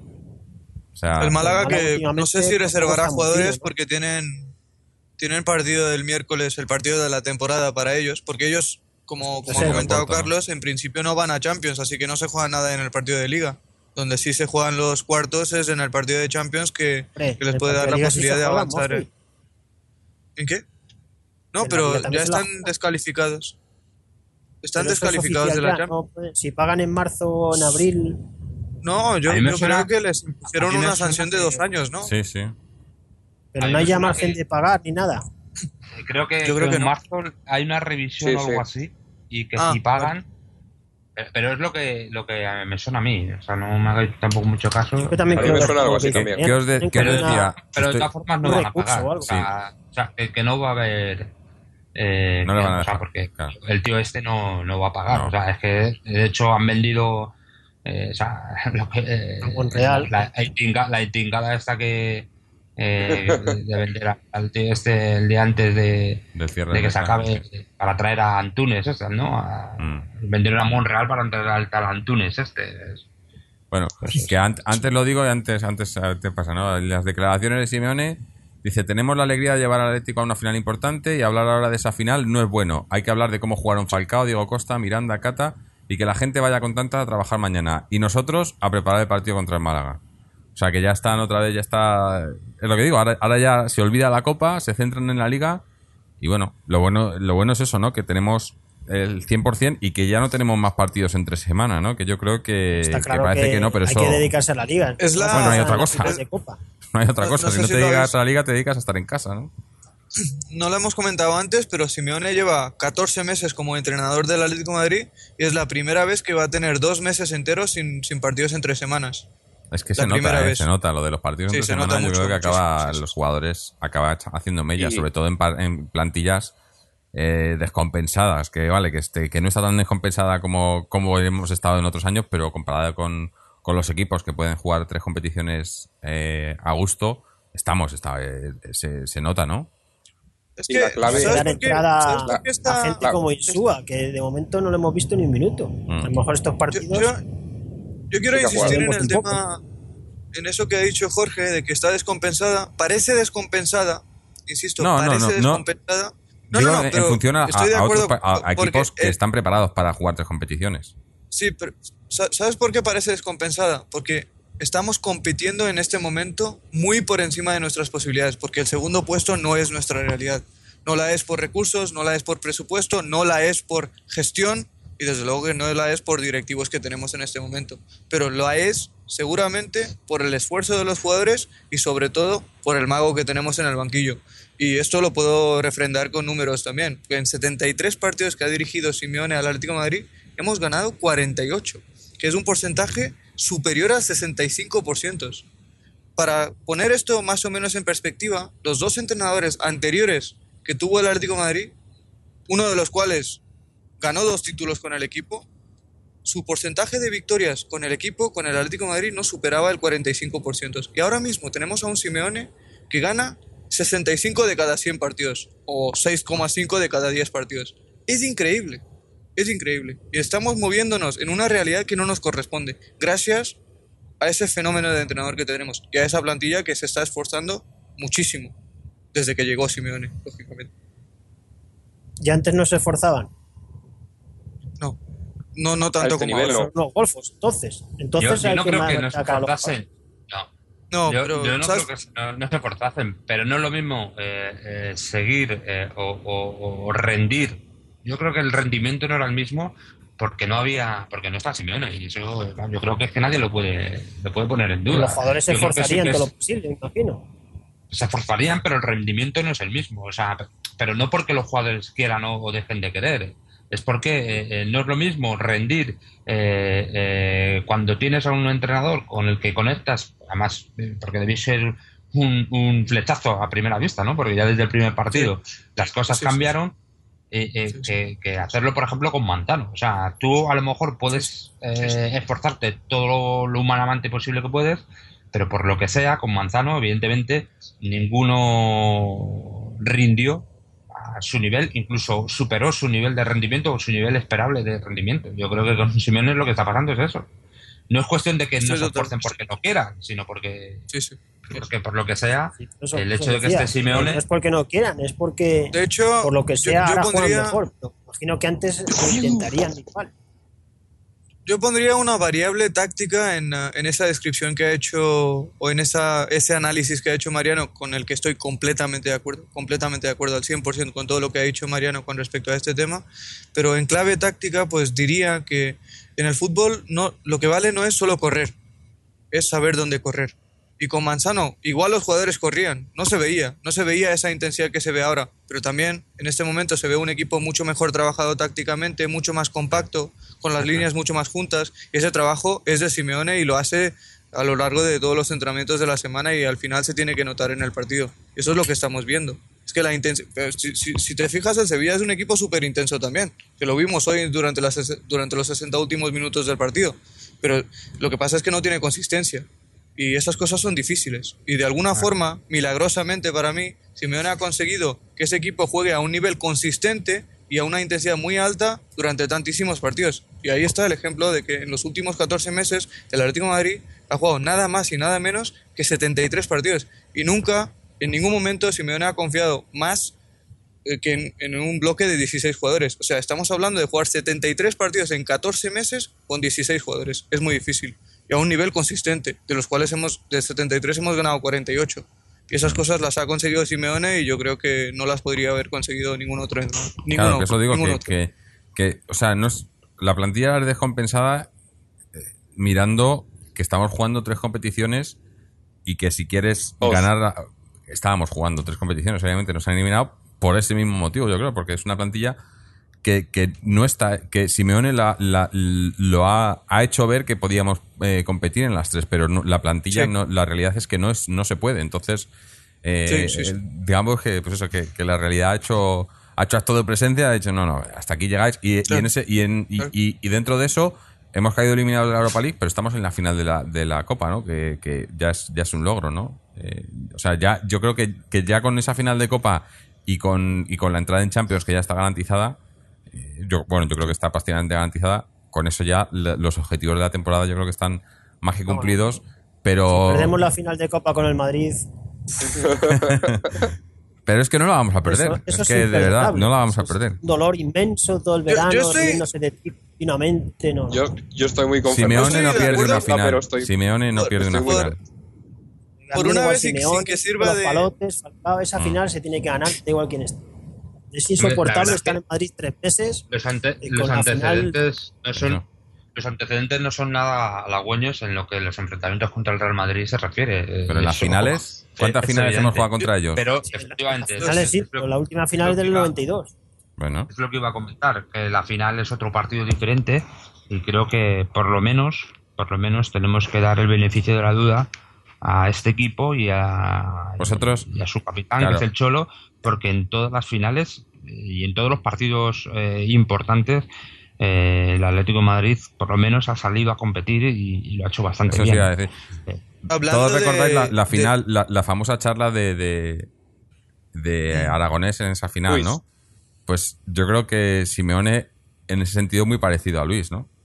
O sea, El Málaga Málaga que no últimamente sé si tampoco reservará está muy jugadores fino, ¿no? porque tienen partido del miércoles, el partido de la temporada para ellos, porque ellos, como Sí, ha comentado corto, ¿no? Carlos, en principio no van a Champions, así que no se juega nada en el partido de Liga. Donde sí se juegan los cuartos es en el partido de Champions que les el puede dar la partido de Liga sí posibilidad se de juega, avanzar. Murphy. ¿En qué? No, En la pero Liga también ya se la están juegan. descalificados. Están Pero eso es descalificados de oficial la ya, Champions. no pueden- si pagan en marzo o en abril, No, yo A mí me creo suena- que les a impusieron mí me una suena sanción de que- 2 años, ¿no? sí, sí. pero A mí no hay me ya suena margen que- de pagar ni nada. Creo que, Yo creo que en no. marzo hay una revisión Sí, o algo sí. así y que Ah, si pagan, pero es lo que me suena a mí, o sea, no me hagáis tampoco mucho caso. Yo también A mí creo me que suena es algo como así que también. tienen- ¿Qué os tienen qué os como una- decía? Pero de Estoy- todas formas no un van a recurso pagar. o algo. O sea, que no va a haber. No le van a o sea, dejar, porque claro. el tío este no va a pagar. No. O sea, es que de hecho han vendido. O sea, lo que, A Monreal. la intingada esta que. De vender al tío este el día antes Del cierre de que se mercado, acabe sí. para traer a Antunes, ¿no? Vendieron a Monreal para traer al tal Antunes. Bueno, que antes lo digo y antes te pasa, ¿no? Las declaraciones de Simeone dice: tenemos la alegría de llevar al Atlético a una final importante y hablar ahora de esa final no es bueno. Hay que hablar de cómo jugaron Falcao, Diego Costa, Miranda, Cata y que la gente vaya contenta a trabajar mañana. Y nosotros a preparar el partido contra el Málaga. O sea que ya están otra vez, ya está... Es lo que digo, ahora ya se olvida la Copa, se centran en la Liga y bueno lo bueno es eso, ¿no? Que tenemos el 100% y que ya no tenemos más partidos entre semana, ¿no? Que yo creo que, Está claro parece que no, pero hay eso... que dedicarse a la Liga. Bueno, no hay otra cosa. De Copa. No hay otra cosa. No Si sé no si te lo dedicas habéis- a la Liga, te dedicas a estar en casa, ¿no? No lo hemos comentado antes, pero Simeone lleva 14 meses como entrenador del Atlético de Madrid y es la primera vez que va a tener 2 meses enteros sin partidos entre semanas. Es que La primera vez. se nota. Lo de los partidos Sí, entre se nota semana, yo mucho, creo que acaba, muchísimo, sí, sí. los jugadores acaba haciendo mella, Y- sobre todo en plantillas descompensadas, que vale, que no está tan descompensada como hemos estado en otros años, pero comparada con los equipos que pueden jugar 3 competiciones a gusto, se nota, ¿no? Es Y que, la clave- ¿sabes Dar por qué? entrada ¿Sabes por qué está- a gente como Insúa, que de momento no lo hemos visto ni un minuto. A lo mejor estos Yo, partidos... yo quiero Sí que ha insistir en jugado. el tema, en eso que ha dicho Jorge, de que está descompensada. Parece descompensada, insisto, No, parece no. descompensada. Digo, en pero función a estoy de otros acuerdo a porque, equipos que están preparados para jugar 3 competiciones. Sí, pero ¿sabes por qué parece descompensada? Porque estamos compitiendo en este momento muy por encima de nuestras posibilidades, porque el segundo puesto no es nuestra realidad. No la es por recursos, no la es por presupuesto, no la es por gestión y desde luego que no la es por directivos que tenemos en este momento. Pero la es seguramente por el esfuerzo de los jugadores y sobre todo por el mago que tenemos en el banquillo. Y esto lo puedo refrendar con números también. En 73 partidos que ha dirigido Simeone al Atlético de Madrid, hemos ganado 48, que es un porcentaje superior al 65%. Para poner esto más o menos en perspectiva, los 2 entrenadores anteriores que tuvo el Atlético de Madrid, uno de los cuales ganó 2 títulos con el equipo, su porcentaje de victorias con el equipo, con el Atlético de Madrid, no superaba el 45%. Y ahora mismo tenemos a un Simeone que gana 65 de cada 100 partidos o 6,5 de cada 10 partidos. Es increíble, es increíble. Y estamos moviéndonos en una realidad que no nos corresponde, gracias a ese fenómeno de entrenador que tenemos y a esa plantilla que se está esforzando muchísimo desde que llegó Simeone, lógicamente. Ya antes no se esforzaban. No tanto este como nivel, ahora. Son los golfos, entonces. Entonces Yo hay no que creo que no se atacar a los esforzasen. No. No, Yo pero no ¿sabes? creo que no se esforzasen, pero no es lo mismo seguir o rendir. Yo creo que el rendimiento no era el mismo porque no está Simeone y eso yo creo que es que nadie lo puede poner en duda. Los jugadores se Yo creo que sí esforzarían que todo lo posible, me imagino. se esforzarían, pero el rendimiento no es el mismo. O sea, pero no porque los jugadores quieran o dejen de querer. Es porque no es lo mismo rendir cuando tienes a un entrenador con el que conectas, además, porque debí ser un flechazo a primera vista, ¿no? Porque ya desde el primer partido las cosas Sí, cambiaron. Sí. Que hacerlo, por ejemplo, con Manzano. O sea, tú a lo mejor puedes esforzarte todo lo humanamente posible que puedes, pero por lo que sea, con Manzano, evidentemente, ninguno rindió a su nivel, incluso superó su nivel de rendimiento o su nivel esperable de rendimiento. Yo creo que con Simeone lo que está pasando es eso. No es cuestión de que no se esfuercen porque no quieran, sino porque por lo que sea, Sí, eso el se hecho de que decía. esté Simeone... No es porque no quieran, es porque De hecho, por lo que sea yo ahora juegan pondría, mejor. Pero imagino que antes lo intentarían igual. yo pondría una variable táctica en esa descripción que ha hecho, o en ese análisis que ha hecho Mariano, con el que estoy completamente de acuerdo al 100% con todo lo que ha dicho Mariano con respecto a este tema, pero en clave táctica pues diría que en el fútbol lo que vale no es solo correr, es saber dónde correr. Y con Manzano, igual los jugadores corrían, no se veía esa intensidad que se ve ahora, pero también en este momento se ve un equipo mucho mejor trabajado tácticamente, mucho más compacto, con las líneas mucho más juntas, y ese trabajo es de Simeone y lo hace a lo largo de todos los entrenamientos de la semana y al final se tiene que notar en el partido. Eso es lo que estamos viendo. Es que la intensidad, si te fijas, el Sevilla es un equipo súper intenso también, que lo vimos hoy durante los 60 últimos minutos del partido, pero lo que pasa es que no tiene consistencia. Y esas cosas son difíciles. Y de alguna forma, milagrosamente para mí, Simeone ha conseguido que ese equipo juegue a un nivel consistente y a una intensidad muy alta durante tantísimos partidos. Y ahí está el ejemplo de que en los últimos 14 meses el Atlético de Madrid ha jugado nada más y nada menos que 73 partidos. Y nunca, en ningún momento, Simeone ha confiado más que en un bloque de 16 jugadores. O sea, estamos hablando de jugar 73 partidos en 14 meses con 16 jugadores. Es muy difícil. Y a un nivel consistente, de los cuales de 73 hemos ganado 48. Y esas cosas las ha conseguido Simeone y yo creo que no las podría haber conseguido ningún otro entrenador. Claro, que eso digo que, o sea, no es, la plantilla es descompensada mirando que estamos jugando 3 competiciones y que si quieres ganar, estábamos jugando 3 competiciones, obviamente nos han eliminado por ese mismo motivo, yo creo, porque es una plantilla que no está, que Simeone lo ha hecho ver que podíamos competir en las 3, pero no, la plantilla, no, la realidad es que no se puede. Entonces, digamos que, pues eso, que la realidad ha hecho acto de presencia, ha dicho no, hasta aquí llegáis y dentro de eso hemos caído eliminados de la Europa League, pero estamos en la final de la Copa, ¿no? Que ya es un logro, ¿no? O sea, ya yo creo que ya con esa final de Copa y con la entrada en Champions que ya está garantizada, yo creo que está prácticamente garantizada. Con eso ya los objetivos de la temporada yo creo que están más que cumplidos, pero... Si perdemos la final de Copa con el Madrid... Pero es que no la vamos a perder. Eso es que de verdad no la vamos a perder. Un dolor inmenso todo el verano, riéndose de ti continuamente. No. Yo estoy muy confiado. Simeone no pierde una final. Simeone no pierde una final. Por una vez sin que sirva los de... palotes, Falcao, esa final se tiene que ganar, da igual quién esté. Es insoportable estar en Madrid 3 meses. Los antecedentes no son... Los antecedentes no son nada halagüeños en lo que los enfrentamientos contra el Real Madrid se refiere. Pero en las finales, ¿cuántas finales hemos jugado contra ellos? Pero efectivamente... Pero la última final es del 92. Bueno. Es lo que iba a comentar, que la final es otro partido diferente y creo que por lo menos tenemos que dar el beneficio de la duda a este equipo y a su capitán, claro, que es el Cholo, porque en todas las finales y en todos los partidos importantes el Atlético de Madrid por lo menos ha salido a competir y lo ha hecho bastante bien. Eso sí, todos recordáis la final, la famosa charla de Aragonés en esa final, Luis, ¿no? Pues yo creo que Simeone en ese sentido muy parecido a Luis, ¿no?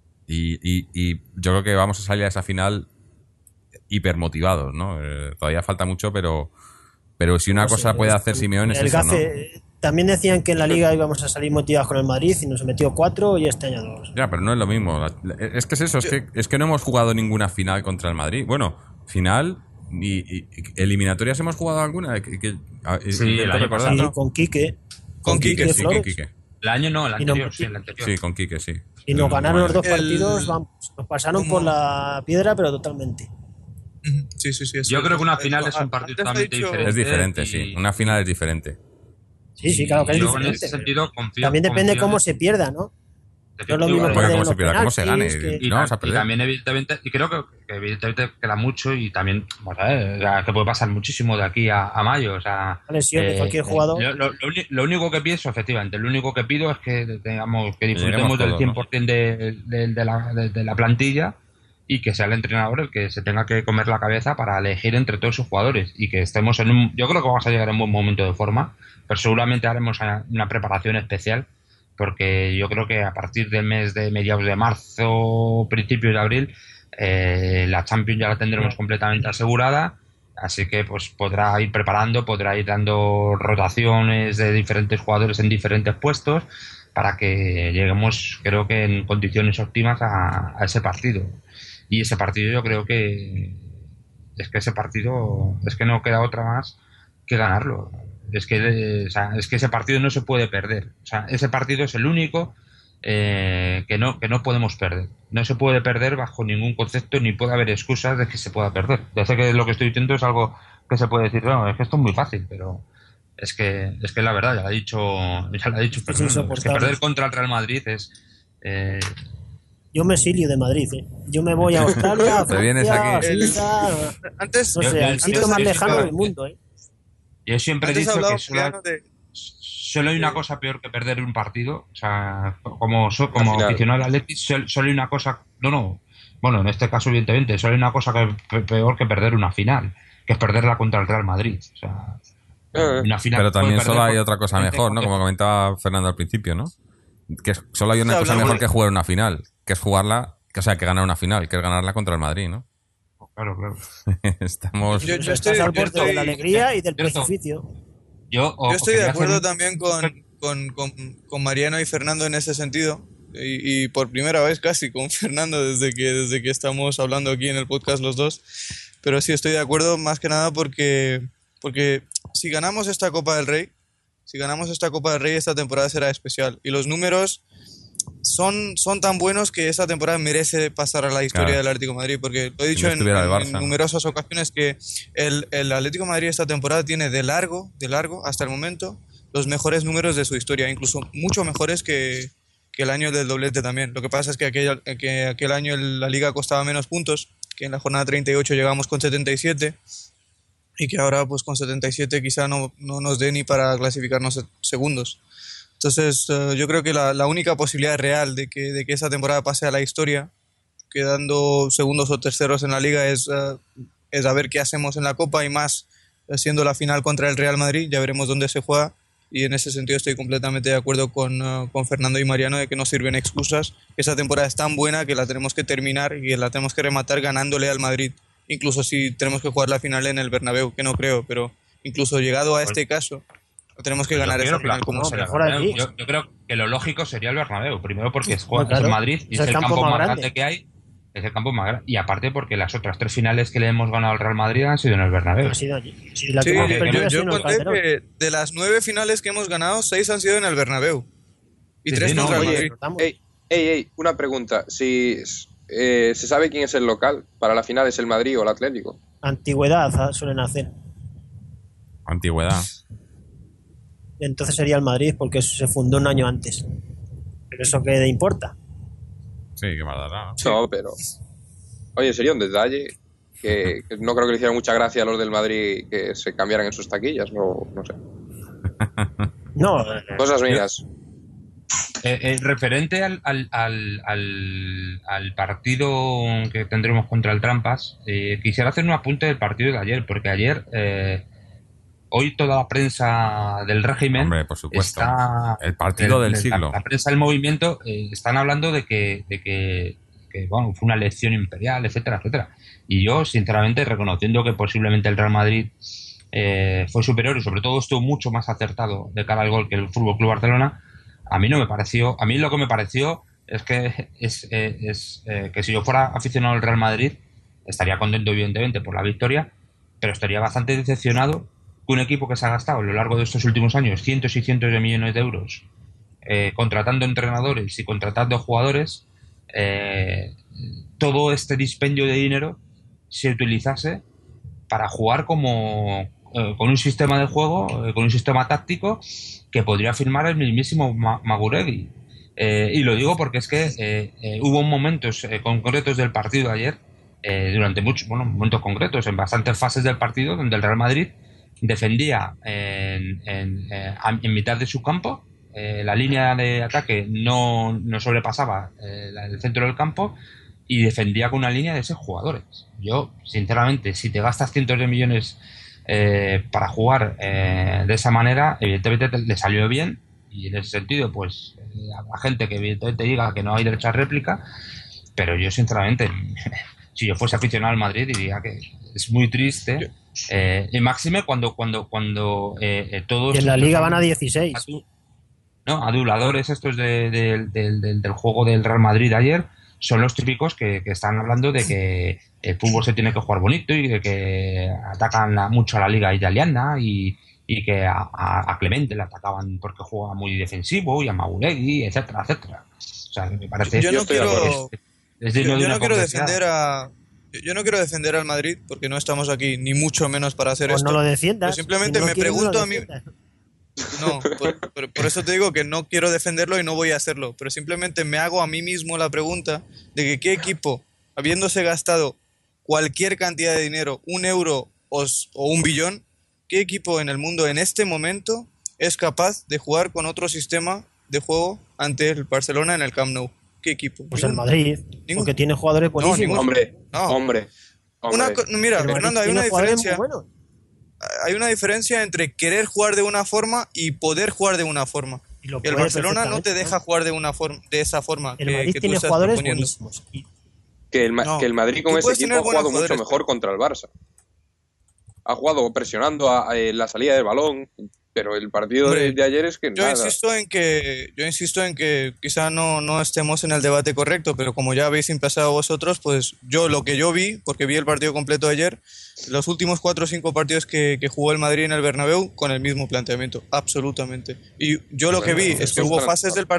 Y yo creo que vamos a salir a esa final hipermotivados, ¿no? Todavía falta mucho, pero si una cosa puede hacer Simeone es eso, ¿no? También decían que en la Liga íbamos a salir motivados con el Madrid y nos metió 4 y este año 2. Ya, pero no es lo mismo. Es que es eso, es que no hemos jugado ninguna final contra el Madrid. Bueno, final y eliminatorias hemos jugado alguna. Sí, el año pasado. Sí, con Quique. Con Quique, sí, con Quique. El año no, el anterior, sí, el anterior. Sí, con Quique, sí. Y nos ganaron los 2 partidos, vamos, nos pasaron por la piedra, pero totalmente. Sí. Yo creo que una final es un partido totalmente diferente. Es diferente, sí. Una final es diferente. Sí, claro que es diferente. En ese sentido, también depende cómo se pierda, ¿no? No es lo mismo cómo se pierda, cómo se gane. No vamos a perder. Y también, evidentemente, y creo que evidentemente queda mucho y también, que puede pasar muchísimo de aquí a mayo. O sea, la lesión de cualquier jugador. Lo único que pienso, efectivamente, lo único que pido es que disfrutemos del 100% de la plantilla y que sea el entrenador el que se tenga que comer la cabeza para elegir entre todos sus jugadores y que estemos yo creo que vamos a llegar en un buen momento de forma, pero seguramente haremos una preparación especial porque yo creo que a partir del mes de mediados de marzo, principios de abril, la Champions ya la tendremos completamente asegurada, así que pues podrá ir preparando, podrá ir dando rotaciones de diferentes jugadores en diferentes puestos para que lleguemos, creo que en condiciones óptimas a ese partido. Y ese partido yo creo que es que no queda otra más que ganarlo. Es que ese partido no se puede perder. O sea, ese partido es el único que no podemos perder. No se puede perder bajo ningún concepto ni puede haber excusas de que se pueda perder. Ya sé que lo que estoy diciendo es algo que se puede decir, no, es que esto es muy fácil, pero es que la verdad, ya lo ha dicho Fernando, es que perder contra el Real Madrid es... Yo me exilio de Madrid, Yo me voy a Australia, a Te vienes aquí. Antes, no sé, el sitio más lejano del mundo, Yo siempre he dicho que solo hay una cosa peor que perder un partido. O sea, como aficionado al Atleti, solo hay una cosa... No. Bueno, en este caso, evidentemente, solo hay una cosa peor que perder una final, que es perderla contra el Real Madrid. O sea, una final pero también solo hay otra cosa mejor, ¿no? Como comentaba Fernando al principio, ¿no? Que solo hay una Sí, cosa hablamos mejor de- que jugar una final, que es jugarla, que ganar una final, que es ganarla contra el Madrid, ¿no? Claro, claro. Estamos... Yo Estás estoy, al yo borde de la estoy, alegría y del Cierto. precipicio. Yo yo estoy de quería hacer acuerdo un- también con Mariano y Fernando en ese sentido. Y por primera vez casi con Fernando desde que estamos hablando aquí en el podcast los dos. Pero sí estoy de acuerdo más que nada porque si ganamos esta Copa del Rey, esta temporada será especial. Y los números son tan buenos que esta temporada merece pasar a la historia Claro. del Atlético de Madrid, porque lo he Si dicho no estuviera el en Barça, ¿no? numerosas ocasiones que el Atlético de Madrid esta temporada tiene de largo, hasta el momento, los mejores números de su historia, incluso mucho mejores que el año del doblete también. Lo que pasa es que aquel año la Liga costaba menos puntos, que en la jornada 38 llegamos con 77 y que ahora pues con 77 quizá no nos dé ni para clasificarnos segundos. Entonces, yo creo que la única posibilidad real de que esa temporada pase a la historia, quedando segundos o terceros en la liga, es a ver qué hacemos en la Copa y más siendo la final contra el Real Madrid. Ya veremos dónde se juega y en ese sentido estoy completamente de acuerdo con Fernando y Mariano de que no sirven excusas. Esa temporada es tan buena que la tenemos que terminar y que la tenemos que rematar ganándole al Madrid. Incluso si tenemos que jugar la final en el Bernabéu, que no creo, pero incluso llegado a este caso, tenemos que Yo ganar quiero esa final que como no, sea. mejor allí. Yo creo que lo lógico sería el Bernabéu. Primero porque es Bueno, claro. en Madrid y Es es el el campo campo más más grande. grande que hay. Es el campo más grande. Y aparte porque las otras 3 finales que le hemos ganado al Real Madrid han sido en el Bernabéu. Ha sido allí. Sí, la Sí, que hemos yo- perdido ha yo sido en el conté Calderón. que de las 9 finales que hemos ganado, 6 han sido en el Bernabéu. Y Sí, 3 sí, no, contra el oye, Madrid. Notamos. Ey, una pregunta. ¿Se sabe quién es el local para la final? ¿Es el Madrid o el Atlético? Antigüedad suelen hacer. Antigüedad. Entonces sería el Madrid porque se fundó un año antes. Pero eso qué importa. Sí, qué más dará. No, pero... Oye, sería un detalle que no creo que le hiciera mucha gracia a los del Madrid que se cambiaran en sus taquillas, no sé. No, Cosas mías. Referente al partido que tendremos contra el Trampas, quisiera hacer un apunte del partido de ayer, porque ayer, hoy toda la prensa del régimen Hombre, por supuesto. está... El partido del siglo. La prensa del movimiento están hablando de que, bueno, fue una elección imperial, etcétera, etcétera. Y yo, sinceramente, reconociendo que posiblemente el Real Madrid fue superior y sobre todo estuvo mucho más acertado de cara al gol que el Fútbol Club Barcelona, a mí lo que me pareció es que que si yo fuera aficionado al Real Madrid estaría contento evidentemente por la victoria, pero estaría bastante decepcionado que un equipo que se ha gastado a lo largo de estos últimos años cientos y cientos de millones de euros contratando entrenadores y contratando jugadores, todo este dispendio de dinero se utilizase para jugar con un sistema de juego, con un sistema táctico que podría firmar el mismísimo Maguregui. Y lo digo porque es que hubo momentos concretos del partido ayer, durante momentos concretos, en bastantes fases del partido, donde el Real Madrid defendía en mitad de su campo, la línea de ataque no sobrepasaba el centro del campo y defendía con una línea de 6 jugadores. Yo, sinceramente, si te gastas cientos de millones para jugar de esa manera, evidentemente le salió bien y en ese sentido, pues habrá gente que evidentemente diga que no hay derecho a réplica, pero yo, sinceramente, si yo fuese aficionado al Madrid, diría que es muy triste. Y máxime cuando todos... y en la liga van a 16. ¿no? Aduladores estos del juego del Real Madrid ayer son los típicos que están hablando de que el fútbol se tiene que jugar bonito y de que atacan mucho a la liga italiana y que a Clemente le atacaban porque juega muy defensivo y a Maguregui, etcétera, etcétera. O sea, me parece... Yo no quiero... es digno de Yo una no quiero conversación. yo no quiero defender al Madrid porque no estamos aquí ni mucho menos para hacer Pues esto. no lo defiendas. Pero simplemente Si no me quieres, no lo pregunto a mí. defiendas. No, por eso te digo que no quiero defenderlo y no voy a hacerlo. Pero simplemente me hago a mí mismo la pregunta de que qué equipo, habiéndose gastado cualquier cantidad de dinero, 1 euro o 1 billón, qué equipo en el mundo en este momento es capaz de jugar con otro sistema de juego ante el Barcelona en el Camp Nou. ¿Qué equipo? Pues el Ninguno. Madrid, Ninguno. porque tiene jugadores buenísimos. ninguno. Hombre. Mira, El Madrid Fernando, hay tiene una jugadores diferencia. muy buenos. Hay una diferencia entre querer jugar de una forma y poder jugar de una forma. Y lo El puede Barcelona no te perfectamente, deja jugar de esa forma El que Madrid tú tiene estás jugadores proponiendo. buenísimos. No, Que el Madrid con tú ese puedes equipo tener ha buenos jugado mucho jugadores. mejor contra el Barça. Ha jugado presionando a la salida del balón, pero el partido Hombre, de ayer es que yo nada. insisto en que quizá no estemos en el debate correcto, pero como ya habéis empezado vosotros, pues lo que yo vi, porque vi el partido completo ayer, los últimos 4 o 5 partidos que jugó el Madrid en el Bernabéu con el mismo planteamiento, absolutamente. Y yo lo que vi es que hubo fases del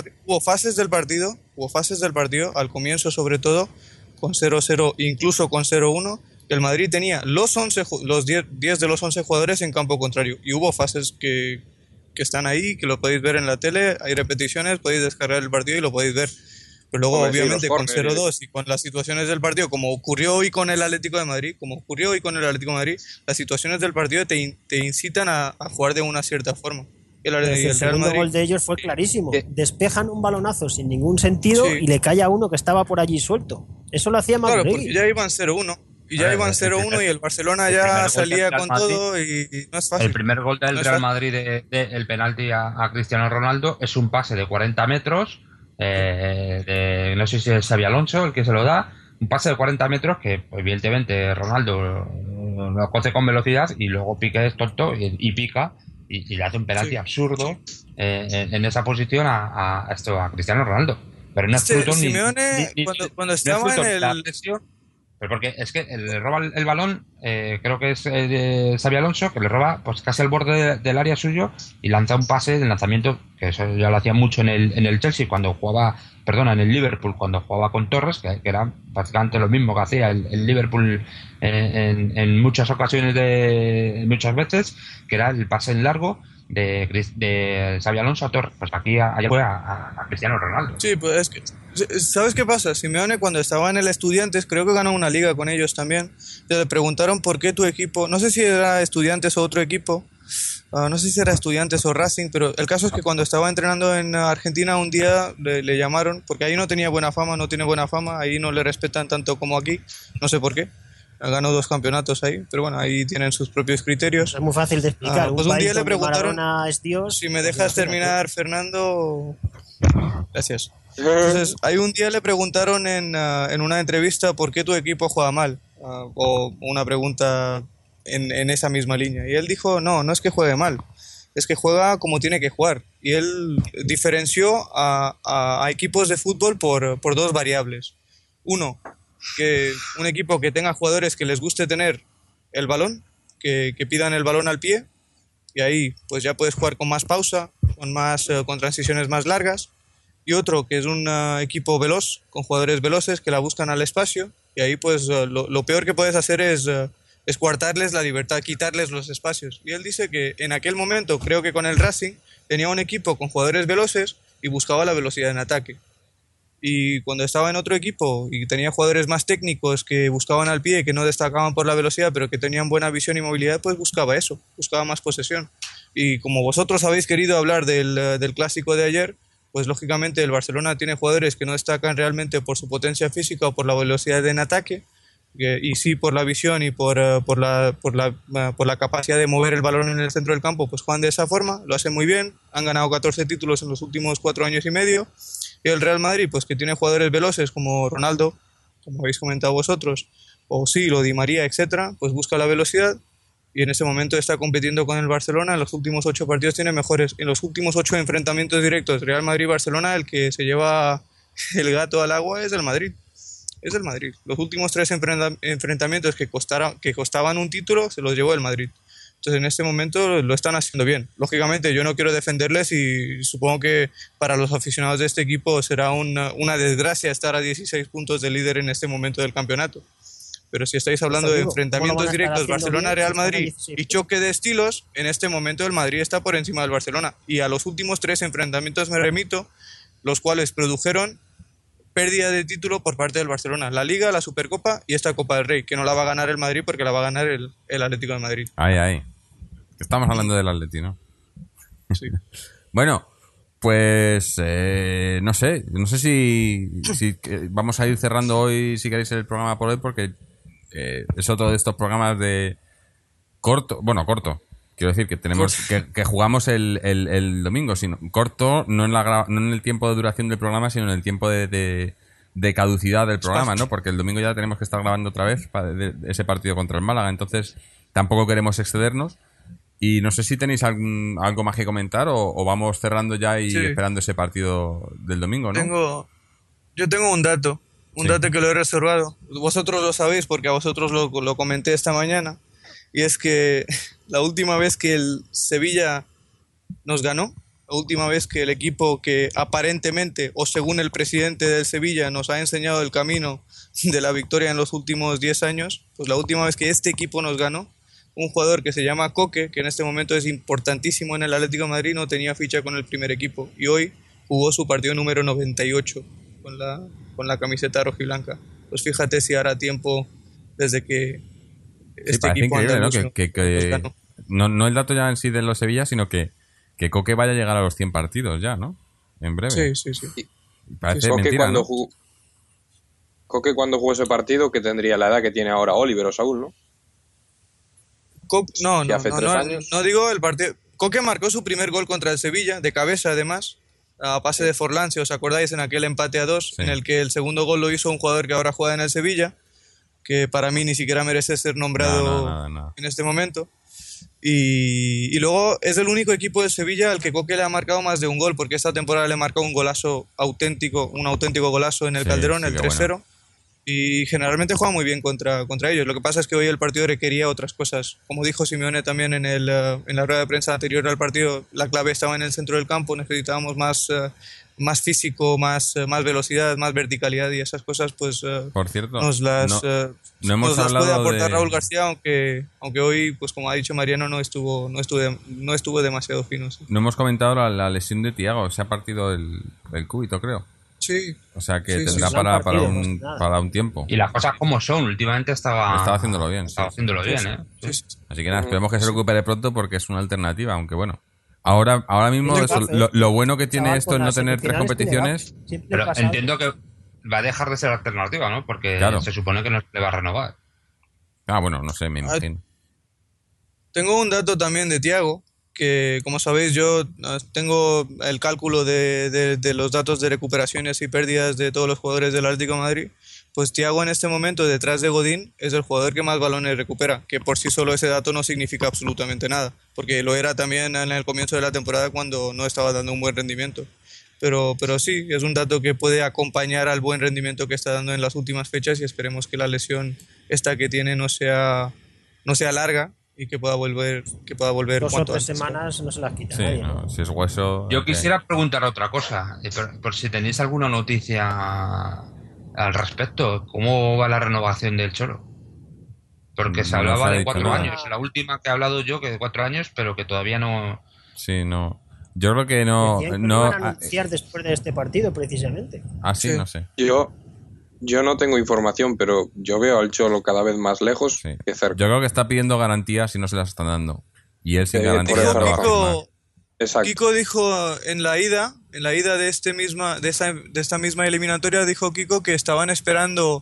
partido, al comienzo sobre todo, con 0-0, incluso con 0-1, que el Madrid tenía los 10 de los 11 jugadores en campo contrario. Y hubo fases que están ahí, que lo podéis ver en la tele, hay repeticiones, podéis descargar el partido y lo podéis ver. Pero luego, Hombre, sí, obviamente, los con córneres. 0-2 y con las situaciones del partido, como ocurrió hoy con el Atlético de Madrid, las situaciones del partido te incitan a jugar de una cierta forma. Y Pero si el el Real segundo Madrid, gol de ellos fue clarísimo. Eh, Despejan un balonazo sin ningún sentido Sí. y le cae a uno que estaba por allí suelto. Eso lo hacía claro, Mauregui. porque ya iban 0-1. Y A ya ver, iban 0-1 y el Barcelona el ya primer gol salía del Real con Madrid- todo y no es fácil. El primer gol del No es Real fácil. Madrid el penalti a Cristiano Ronaldo es un pase de 40 metros, no sé si es Xabi Alonso el que se lo da, un pase de 40 metros que evidentemente Ronaldo lo coge con velocidad y luego Piqué es tonto y pica y le hace un penalti Sí. absurdo en esa posición a Cristiano Ronaldo. Pero no es fruto ni, Simeone, cuando no es estaba fruto en ni la el... lesión. Pero porque es que le roba el balón, creo que es de Xabi Alonso, que le roba pues casi al borde del área suyo y lanza un pase de lanzamiento, que eso ya lo hacía mucho en el Chelsea cuando jugaba, perdona, en el Liverpool cuando jugaba con Torres, que era prácticamente lo mismo que hacía el Liverpool en muchas ocasiones, muchas veces, que era el pase en largo de Xabi Alonso a Torres. Pues aquí ayer fue a Cristiano Ronaldo. Sí, pues es que... ¿Sabes qué pasa? Simeone cuando estaba en el Estudiantes, creo que ganó una liga con ellos también, le preguntaron por qué tu equipo, no sé si era Estudiantes o otro equipo, no sé si era Estudiantes o Racing, pero el caso es que cuando estaba entrenando en Argentina un día le llamaron, porque ahí no tenía buena fama, no tiene buena fama, ahí no le respetan tanto como aquí, no sé por qué. Ganó 2 campeonatos ahí, pero bueno, ahí tienen sus propios criterios. Es muy fácil de explicar. Pues un país día le donde preguntaron, Maradona es Dios, si me pues dejas imagínate. terminar, Fernando. Gracias. Entonces, hay un día le preguntaron en una entrevista por qué tu equipo juega mal, o una pregunta en esa misma línea. Y él dijo, no es que juegue mal, es que juega como tiene que jugar. Y él diferenció a equipos de fútbol por 2 variables. Uno, que un equipo que tenga jugadores que les guste tener el balón, que pidan el balón al pie, y ahí pues ya puedes jugar con más pausa, con transiciones más largas. Y otro que es un equipo veloz, con jugadores veloces que la buscan al espacio, y ahí pues lo peor que puedes hacer es coartarles la libertad, quitarles los espacios. Y él dice que en aquel momento, creo que con el Racing, tenía un equipo con jugadores veloces y buscaba la velocidad en ataque. Y cuando estaba en otro equipo y tenía jugadores más técnicos que buscaban al pie, que no destacaban por la velocidad, pero que tenían buena visión y movilidad, pues buscaba eso, buscaba más posesión. Y como vosotros habéis querido hablar del clásico de ayer, pues lógicamente el Barcelona tiene jugadores que no destacan realmente por su potencia física o por la velocidad en ataque, y sí por la visión y por la capacidad de mover el balón en el centro del campo, pues juegan de esa forma, lo hacen muy bien, han ganado 14 títulos en los últimos 4 años y medio, y el Real Madrid, pues que tiene jugadores veloces como Ronaldo, como habéis comentado vosotros, o sí, o Di María, etcétera, pues busca la velocidad, y en ese momento está compitiendo con el Barcelona. En los últimos 8 partidos tiene mejores. En los últimos 8 enfrentamientos directos Real Madrid-Barcelona, el que se lleva el gato al agua es el Madrid. Es el Madrid. Los últimos 3 enfrentamientos que costaban un título se los llevó el Madrid. Entonces en este momento lo están haciendo bien. Lógicamente yo no quiero defenderles y supongo que para los aficionados de este equipo será una desgracia estar a 16 puntos de líder en este momento del campeonato. Pero si estáis hablando de enfrentamientos directos Barcelona-Real Madrid y choque de estilos, en este momento el Madrid está por encima del Barcelona. Y a los últimos 3 enfrentamientos me remito, los cuales produjeron pérdida de título por parte del Barcelona. La Liga, la Supercopa y esta Copa del Rey, que no la va a ganar el Madrid porque la va a ganar el Atlético de Madrid. Ahí. Estamos hablando del Atleti, ¿no? Sí. Bueno, pues no sé si vamos a ir cerrando hoy, si queréis, el programa por hoy, porque es otro de estos programas de corto, Quiero decir que tenemos que jugamos el domingo, sino corto, no en el tiempo de duración del programa, sino en el tiempo de caducidad del programa, ¿no? Porque el domingo ya tenemos que estar grabando otra vez ese partido contra el Málaga, entonces tampoco queremos excedernos. Y no sé si tenéis algo más que comentar o vamos cerrando ya y esperando ese partido del domingo, ¿no? Yo tengo un dato que lo he reservado. Vosotros lo sabéis porque a vosotros lo comenté esta mañana. Y es que la última vez que el Sevilla nos ganó, la última vez que el equipo que aparentemente, o según el presidente del Sevilla, nos ha enseñado el camino de la victoria en los últimos 10 años, pues la última vez que este equipo nos ganó, un jugador que se llama Coque, que en este momento es importantísimo en el Atlético de Madrid, no tenía ficha con el primer equipo. Y hoy jugó su partido número 98 con la camiseta rojiblanca. Pues fíjate si hará tiempo desde que este equipo increíble, ¿no? No el dato ya en sí de los Sevilla, sino que Coque vaya a llegar a los 100 partidos ya, ¿no? En breve. Sí. Parece Coque mentira, cuando ¿no? Coque cuando jugó ese partido, que tendría la edad que tiene ahora Oliver o Saúl, ¿no? No digo el partido. Coque marcó su primer gol contra el Sevilla, de cabeza además, a pase de Forlán, si os acordáis, en aquel empate a 2, en el que el segundo gol lo hizo un jugador que ahora juega en el Sevilla, que para mí ni siquiera merece ser nombrado en este momento. Y luego es el único equipo de Sevilla al que Coque le ha marcado más de un gol, porque esta temporada le marcó un auténtico golazo en el Calderón, el 3-0. Bueno. Y generalmente juega muy bien contra ellos. Lo que pasa es que hoy el partido requería otras cosas. Como dijo Simeone también en la rueda de prensa anterior al partido, la clave estaba en el centro del campo, necesitábamos más físico, más velocidad, más verticalidad, y esas cosas pues por cierto, nos las puede aportar Raúl García, aunque hoy, pues como ha dicho Mariano, no estuvo demasiado fino. ¿Sí? No hemos comentado la lesión de Thiago, se ha partido el cúbito, creo. Sí. O sea que tendrá para un tiempo. Y las cosas como son, últimamente estaba haciéndolo bien. Sí. Así que nada, esperemos que se recupere pronto porque es una alternativa, aunque bueno. Ahora mismo lo bueno que tiene esto es no tener 3 competiciones. Pero entiendo que va a dejar de ser alternativa, ¿no? Porque se supone que no le va a renovar. Bueno, no sé, me imagino. Tengo un dato también de Thiago, que como sabéis yo tengo el cálculo de los datos de recuperaciones y pérdidas de todos los jugadores del Atlético de Madrid. Pues Thiago en este momento, detrás de Godín, es el jugador que más balones recupera, que por sí solo ese dato no significa absolutamente nada, porque lo era también en el comienzo de la temporada cuando no estaba dando un buen rendimiento. Pero sí, es un dato que puede acompañar al buen rendimiento que está dando en las últimas fechas, y esperemos que la lesión esta que tiene no sea larga y que pueda volver 2 o 3 semanas no se las quita nadie. Si es hueso. Yo quisiera preguntar otra cosa, por si tenéis alguna noticia al respecto. ¿Cómo va la renovación del Cholo? Porque se hablaba de 4 años. La última que he hablado yo, que de 4 años, pero que todavía no. Sí, no. Yo creo que no. Decían que no van a anunciar después de este partido, precisamente. Sí, no sé. Yo no tengo información, pero yo veo al Cholo cada vez más lejos que cerca. Yo creo que está pidiendo garantías y no se las están dando. Y él sin garantías no va a firmar. Kiko dijo en la ida de esta misma eliminatoria, dijo Kiko que estaban esperando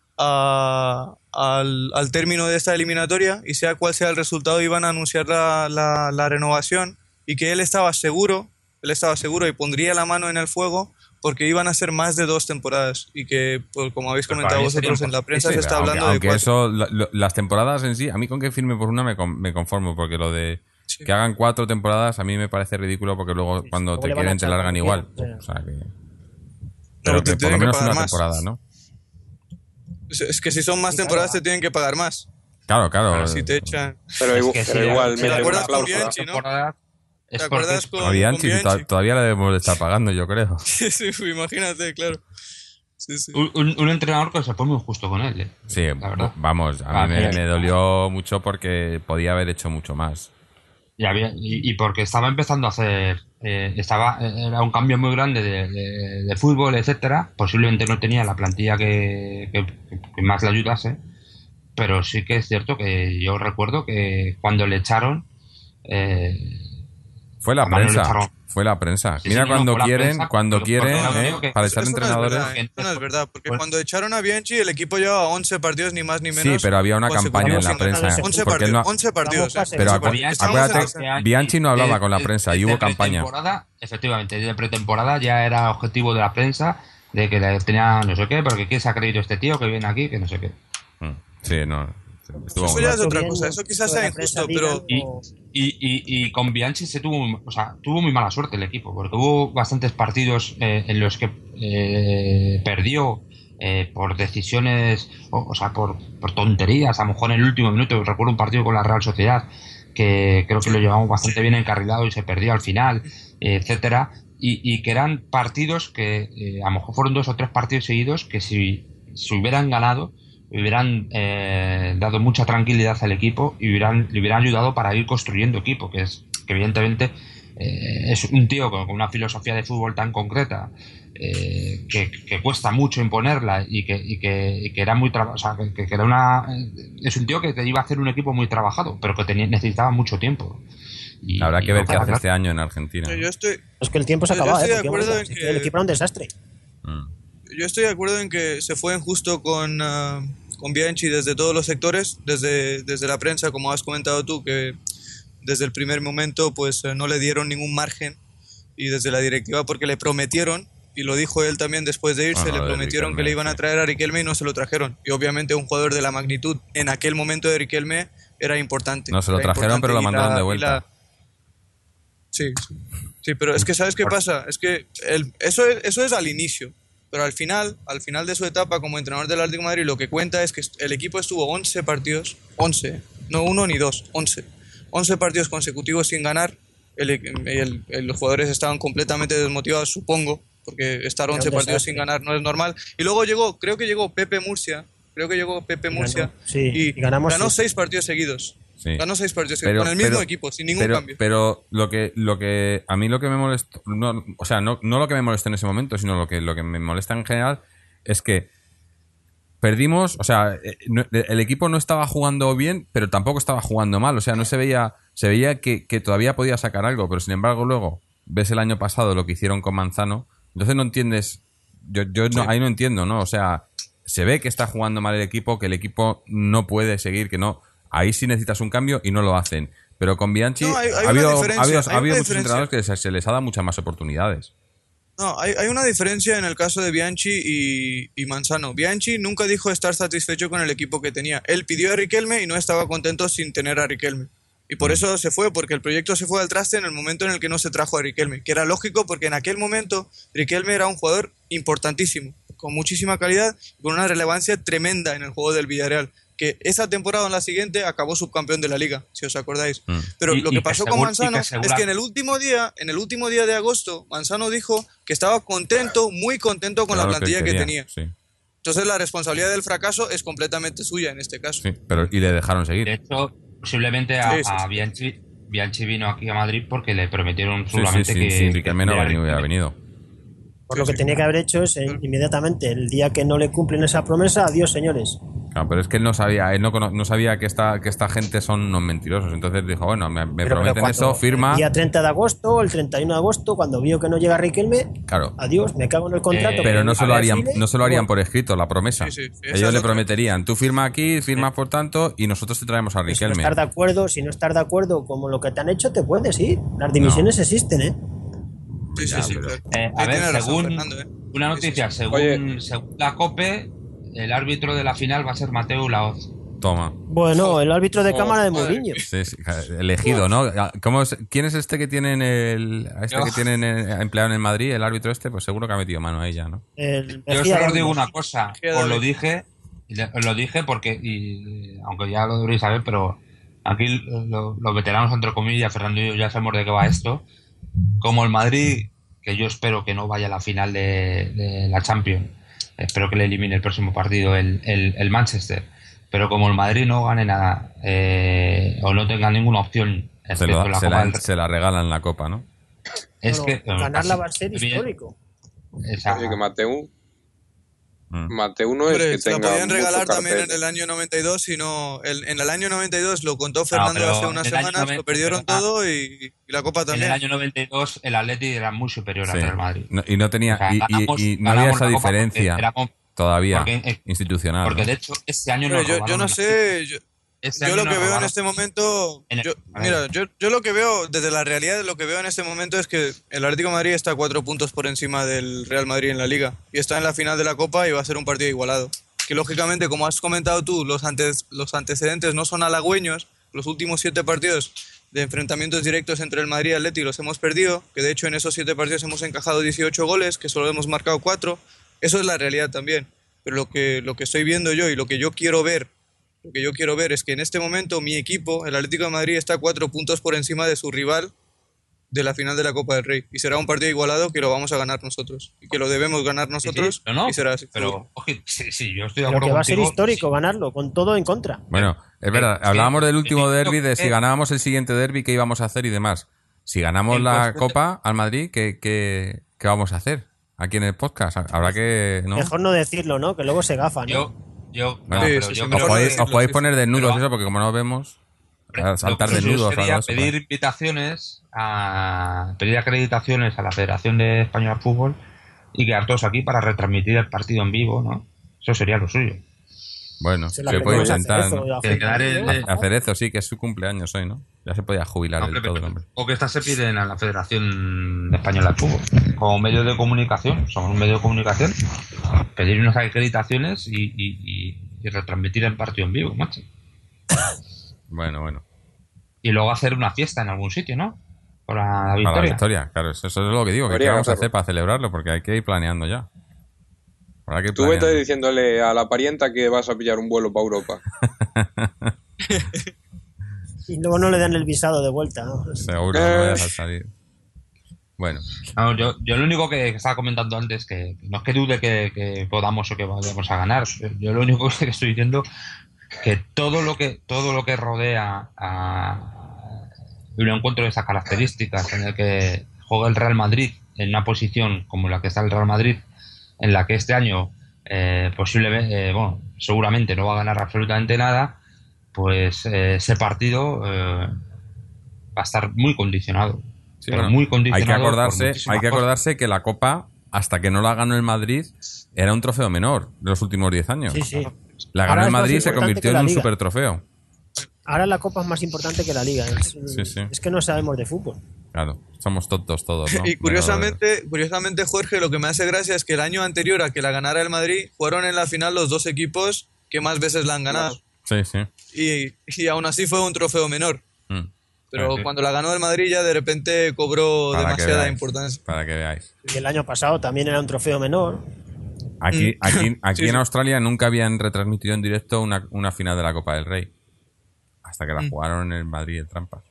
al término de esta eliminatoria, y sea cual sea el resultado iban a anunciar la renovación, y que él estaba seguro y pondría la mano en el fuego porque iban a ser más de 2 temporadas, y que, pues, como habéis comentado vosotros en la prensa, se está hablando de 4. Aunque eso, las temporadas en sí, a mí con que firme por una me conformo, porque lo de que hagan 4 temporadas a mí me parece ridículo, porque luego cuando te quieren te largan igual. O sea que... Pero que por lo menos una temporada, ¿no? Es que si son más temporadas te tienen que pagar más. Claro. Si te echan... Pero igual, ¿te acuerdas con Bianchi, no? ¿Te acuerdas con Bianchi? Todavía le debemos de estar pagando, yo creo. Sí, imagínate, claro. Sí. Un entrenador que se fue muy justo con él. Sí, vamos, a mí me dolió mucho porque podía haber hecho mucho más. Y porque estaba empezando a hacer... era un cambio muy grande de fútbol, etcétera. Posiblemente no tenía la plantilla que más le ayudase. Pero sí que es cierto que yo recuerdo que cuando le echaron... Fue la prensa. Fue la prensa. Sí, Mira sí, no, cuando fue la quieren, prensa, cuando pero- quieren, pero no digo que- para echar Eso entrenadores. eso no es verdad, porque Pues- cuando echaron a Bianchi, el equipo llevaba 11 partidos, ni más ni menos. Sí, pero había una campaña en la consecutivos sin prensa. ganar. 11 porque él partidos, no- 11 partidos. Vamos, Pero 11 acu- partidos. Estábamos en acuérdate, la- Bianchi no hablaba con la prensa y hubo campaña. Efectivamente, de pretemporada ya era objetivo de la prensa de que tenía no sé qué, porque quién se ha creído este tío que viene aquí, que no sé qué. Sí, no. Estuvo Eso muy ya mal. es otra Bien, cosa, eso quizás lo de sea la prensa injusto, pero digan, Y con Bianchi tuvo muy mala suerte el equipo, porque hubo bastantes partidos en los que perdió por decisiones, por tonterías, a lo mejor en el último minuto. Recuerdo un partido con la Real Sociedad que creo que lo llevamos bastante bien encarrilado y se perdió al final, etcétera, y que eran partidos que a lo mejor fueron 2 o 3 partidos seguidos que si hubieran ganado hubieran dado mucha tranquilidad al equipo y le hubieran ayudado para ir construyendo equipo, que evidentemente es un tío con una filosofía de fútbol tan concreta, que cuesta mucho imponerla y que era muy que era es un tío que te iba a hacer un equipo muy trabajado, pero que necesitaba mucho tiempo. Habrá que ver qué hace hacer este año en Argentina. yo estoy, Es que el tiempo se Yo acaba, estoy de porque, acuerdo vamos, en si es que- el equipo era un desastre. Mm. yo estoy de acuerdo en que se fue injusto con Bianchi desde todos los sectores, desde la prensa, como has comentado tú, que desde el primer momento pues no le dieron ningún margen, y desde la directiva porque le prometieron, y lo dijo él también después de irse, Bueno, le lo de prometieron Riquelme, que le iban a sí. traer a Riquelme y no se lo trajeron. Y obviamente un jugador de la magnitud en aquel momento de Riquelme era importante. No se lo Era trajeron, pero lo importante, mandaron de y vuelta. Sí, sí. Sí, pero es que ¿sabes qué pasa? Es que eso es al inicio, pero al final de su etapa como entrenador del Atlético de Madrid, lo que cuenta es que el equipo estuvo 11 partidos, 11, no uno ni dos, 11 partidos consecutivos sin ganar. Los jugadores estaban completamente desmotivados, supongo, porque estar 11 un partidos desastre. sin ganar no es normal. Y luego creo que llegó Pepe Murcia, Sí, y y ganamos ganó 6. 6 partidos seguidos. Sí. Ganó 6 partidos seguidos, con el mismo equipo, sin ningún cambio. Pero lo que a mí lo que me molestó, no, o sea, no lo que me molestó en ese momento, sino lo que me molesta en general es que perdimos, o sea, el equipo no estaba jugando bien, pero tampoco estaba jugando mal, o sea, no se veía que todavía podía sacar algo, pero sin embargo luego ves el año pasado lo que hicieron con Manzano, entonces no entiendes, ahí no entiendo, ¿no? O sea, se ve que está jugando mal el equipo, que el equipo no puede seguir, que no, ahí sí necesitas un cambio y no lo hacen. Pero con Bianchi No, hay ha una habido diferencia, hay una muchos diferencia. entrenadores que se les ha dado muchas más oportunidades. No, hay una diferencia en el caso de Bianchi y Manzano. Bianchi nunca dijo estar satisfecho con el equipo que tenía. Él pidió a Riquelme y no estaba contento sin tener a Riquelme. Y por eso se fue, porque el proyecto se fue al traste en el momento en el que no se trajo a Riquelme. Que era lógico porque en aquel momento Riquelme era un jugador importantísimo, con muchísima calidad y con una relevancia tremenda en el juego del Villarreal. Que esa temporada o en la siguiente acabó subcampeón de la liga, si os acordáis. Pero lo que pasó con Manzano es que en el último día de agosto, Manzano dijo que estaba contento, muy contento con la plantilla que tenía. Sí, Entonces la responsabilidad del fracaso es completamente suya en este caso. sí, pero y le dejaron seguir. De hecho, posiblemente a Bianchi vino aquí a Madrid porque le prometieron Sí, solamente que... sí, Riquelme no hubiera venido. Por lo que tenía que haber hecho es inmediatamente, el día que no le cumplen esa promesa, adiós señores. Claro, pero es que él no sabía, no sabía que esta gente son unos mentirosos. Entonces dijo, bueno, me prometen cuando eso, firma. El día 30 de agosto, el 31 de agosto, cuando vio que no llega Riquelme, Claro. adiós, me cago en el contrato. Pero no se lo harían, Chile, no se lo harían por escrito, la promesa. Sí, esa es Ellos le otra. prometerían, tú firma aquí, firmas por tanto, y nosotros te traemos a Si no Riquelme. estar de acuerdo, si no estar de acuerdo con lo que te han hecho, te puedes ir. Las dimisiones existen, ¿eh? Sí, sí, sí. Claro. a Ahí ver, tiene razón, según Fernando, una noticia, Oye. según la COPE, el árbitro de la final va a ser Mateu Laoz. Toma. Bueno, el árbitro de cámara de Mourinho. Sí, sí, elegido, ¿no? ¿Quién es este que tienen empleado en el Madrid, el árbitro este? Pues seguro que ha metido mano a ella, ¿no? El Yo Mejía solo os Gómez. digo una cosa, Mejía os lo Gómez. dije porque, aunque ya lo deberéis saber, pero aquí los veteranos, entre comillas, Fernando y yo ya sabemos de qué va esto. Como el Madrid, que yo espero que no vaya a la final de la Champions, espero que le elimine el próximo partido el Manchester, pero como el Madrid no gane nada o no tenga ninguna opción, excepto la Copa del Rey, se la regalan la copa, ¿no? es Bueno, que ganarla va a ser bien, histórico. esa- Oye, que Mateu Mate uno es Hombre, que se la tenga podían mucho regalar también cartel. en el año 92, sino en el año 92 lo contó Fernando pero hace unas en el año semanas, 90, lo perdieron todo y la Copa En también. el año 92 el Atleti era muy superior Sí. al Real Madrid. Y no tenía O sea, y no había ganamos esa la Copa diferencia porque éramos- todavía porque- institucional. Porque ¿no? de hecho ese año Hombre, nos yo robaron no el sé, título. Ese yo año lo que nos veo en robaron- este momento, En el- a ver. mira, yo lo que veo desde la realidad, lo que veo en este momento es que el Atlético de Madrid está a 4 puntos por encima del Real Madrid en la Liga y está en la final de la Copa y va a ser un partido igualado. Que lógicamente, como has comentado tú, los antecedentes no son halagüeños. Los últimos 7 partidos de enfrentamientos directos entre el Madrid y el Atleti los hemos perdido, que de hecho en esos 7 partidos hemos encajado 18 goles, que solo hemos marcado 4. Eso es la realidad también. Pero lo que estoy viendo yo y lo que yo quiero ver es que en este momento mi equipo, el Atlético de Madrid, está a 4 puntos por encima de su rival de la final de la Copa del Rey. Y será un partido igualado que lo vamos a ganar nosotros. Y que lo debemos ganar nosotros. Sí, no, y será así. pero oye, sí, yo estoy de Pero acuerdo que va a ser contigo. histórico ganarlo, con todo en contra. Bueno, es verdad, es que- hablábamos del último es que- derbi, de si ganábamos el siguiente derbi, qué íbamos a hacer y demás. Si ganamos En la cuestión de- Copa al Madrid, ¿qué vamos a hacer? Aquí en el podcast. Habrá que... ¿no? Mejor no decirlo, ¿no? Que luego se gafa, ¿no? Yo, Bueno, Sí, pero sí, yo sí, creo os podéis, que- os podéis sí, poner desnudos pero- eso, porque como no vemos, saltar lo que desnudos o sería algo de eso, pedir invitaciones pedir acreditaciones a la Federación de España de Fútbol y quedar todos aquí para retransmitir el partido en vivo, ¿no? Eso sería lo suyo. Bueno, Se se la puede aprendemos a intentar, hacer ¿no? eso, Que quedar en- Hacer eso, sí, que es su cumpleaños hoy, ¿no? Ya se podía jubilar Hombre, del todo el hombre. o que estas se piden a la Federación Española de Fútbol. Como medio de comunicación, somos un medio de comunicación, pedir unas acreditaciones y retransmitir el partido en vivo, macho. Bueno. Y luego hacer una fiesta en algún sitio, ¿no? Por la Para la victoria. victoria, claro, eso es lo que digo, que qué Podríamos vamos a hacer hacerlo. para celebrarlo, porque hay que ir planeando ya. Habrá que ir Tú vete planeando. diciéndole a la parienta que vas a pillar un vuelo para Europa. Y luego no le dan el visado de vuelta, ¿no? Seguro, no voy a dejar salir. Bueno, No, yo lo único que estaba comentando antes, que no es que dude que podamos o que vayamos a ganar, yo lo único que estoy diciendo que todo lo que rodea a un encuentro de esas características en el que juega el Real Madrid en una posición como la que está el Real Madrid, en la que este año posiblemente, seguramente no va a ganar absolutamente nada, pues ese partido va a estar muy condicionado. sí, Pero bueno, muy condicionado por hay muchísimas que cosas. acordarse que la Copa, hasta que no la ganó el Madrid, era un trofeo menor de los últimos 10 años. Sí, sí. La Ahora ganó el es más Madrid y se importante convirtió que en la un Liga. super trofeo. Ahora la Copa es más importante que la Liga. Sí. Es que no sabemos de fútbol. Claro, somos tontos todos, ¿no? Y curiosamente, Jorge, lo que me hace gracia es que el año anterior a que la ganara el Madrid, fueron en la final los 2 equipos que más veces la han ganado. Sí. Y aún así fue un trofeo menor. Mm. Pero Sí. cuando la ganó el Madrid ya de repente cobró Para que demasiada veáis, importancia. Para que veáis. Y el año pasado también era un trofeo menor. Aquí Sí, en sí. Australia nunca habían retransmitido en directo una final de la Copa del Rey. Hasta que la jugaron en el Madrid en trampas.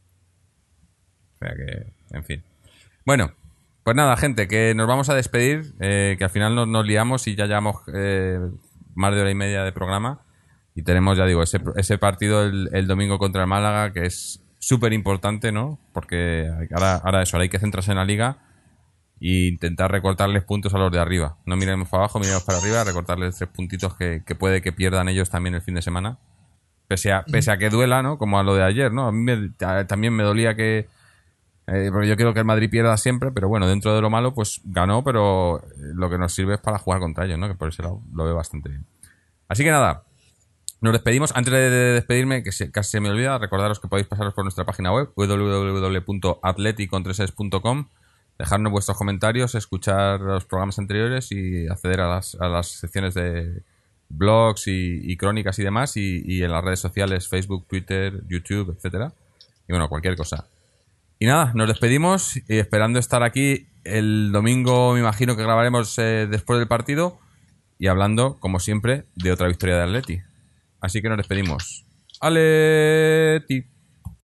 O sea que, en fin. Bueno, pues nada, gente, que nos vamos a despedir. Que al final nos liamos y ya llevamos más de hora y media de programa. Y tenemos, ya digo, ese partido el domingo contra el Málaga, que es súper importante, ¿no? Porque ahora hay que centrarse en la Liga e intentar recortarles puntos a los de arriba. No miremos para abajo, miremos para arriba, recortarles 3 puntitos que puede que pierdan ellos también el fin de semana. Pese a que duela, ¿no? Como a lo de ayer, ¿no? A mí también me dolía que... porque yo quiero que el Madrid pierda siempre, pero bueno, dentro de lo malo, pues ganó, pero lo que nos sirve es para jugar contra ellos, ¿no? Que por ese lado lo veo bastante bien. Así que nada, nos despedimos. Antes de despedirme, que casi se me olvida, recordaros que podéis pasaros por nuestra página web, www.atleticontreses.com, dejarnos vuestros comentarios, escuchar los programas anteriores y acceder a las secciones de blogs y crónicas y demás, y en las redes sociales, Facebook, Twitter, YouTube, etcétera. Y bueno, cualquier cosa. Y nada, nos despedimos y esperando estar aquí el domingo, me imagino que grabaremos después del partido y hablando, como siempre, de otra victoria de Atleti. Así que nos despedimos. ¡Atleti!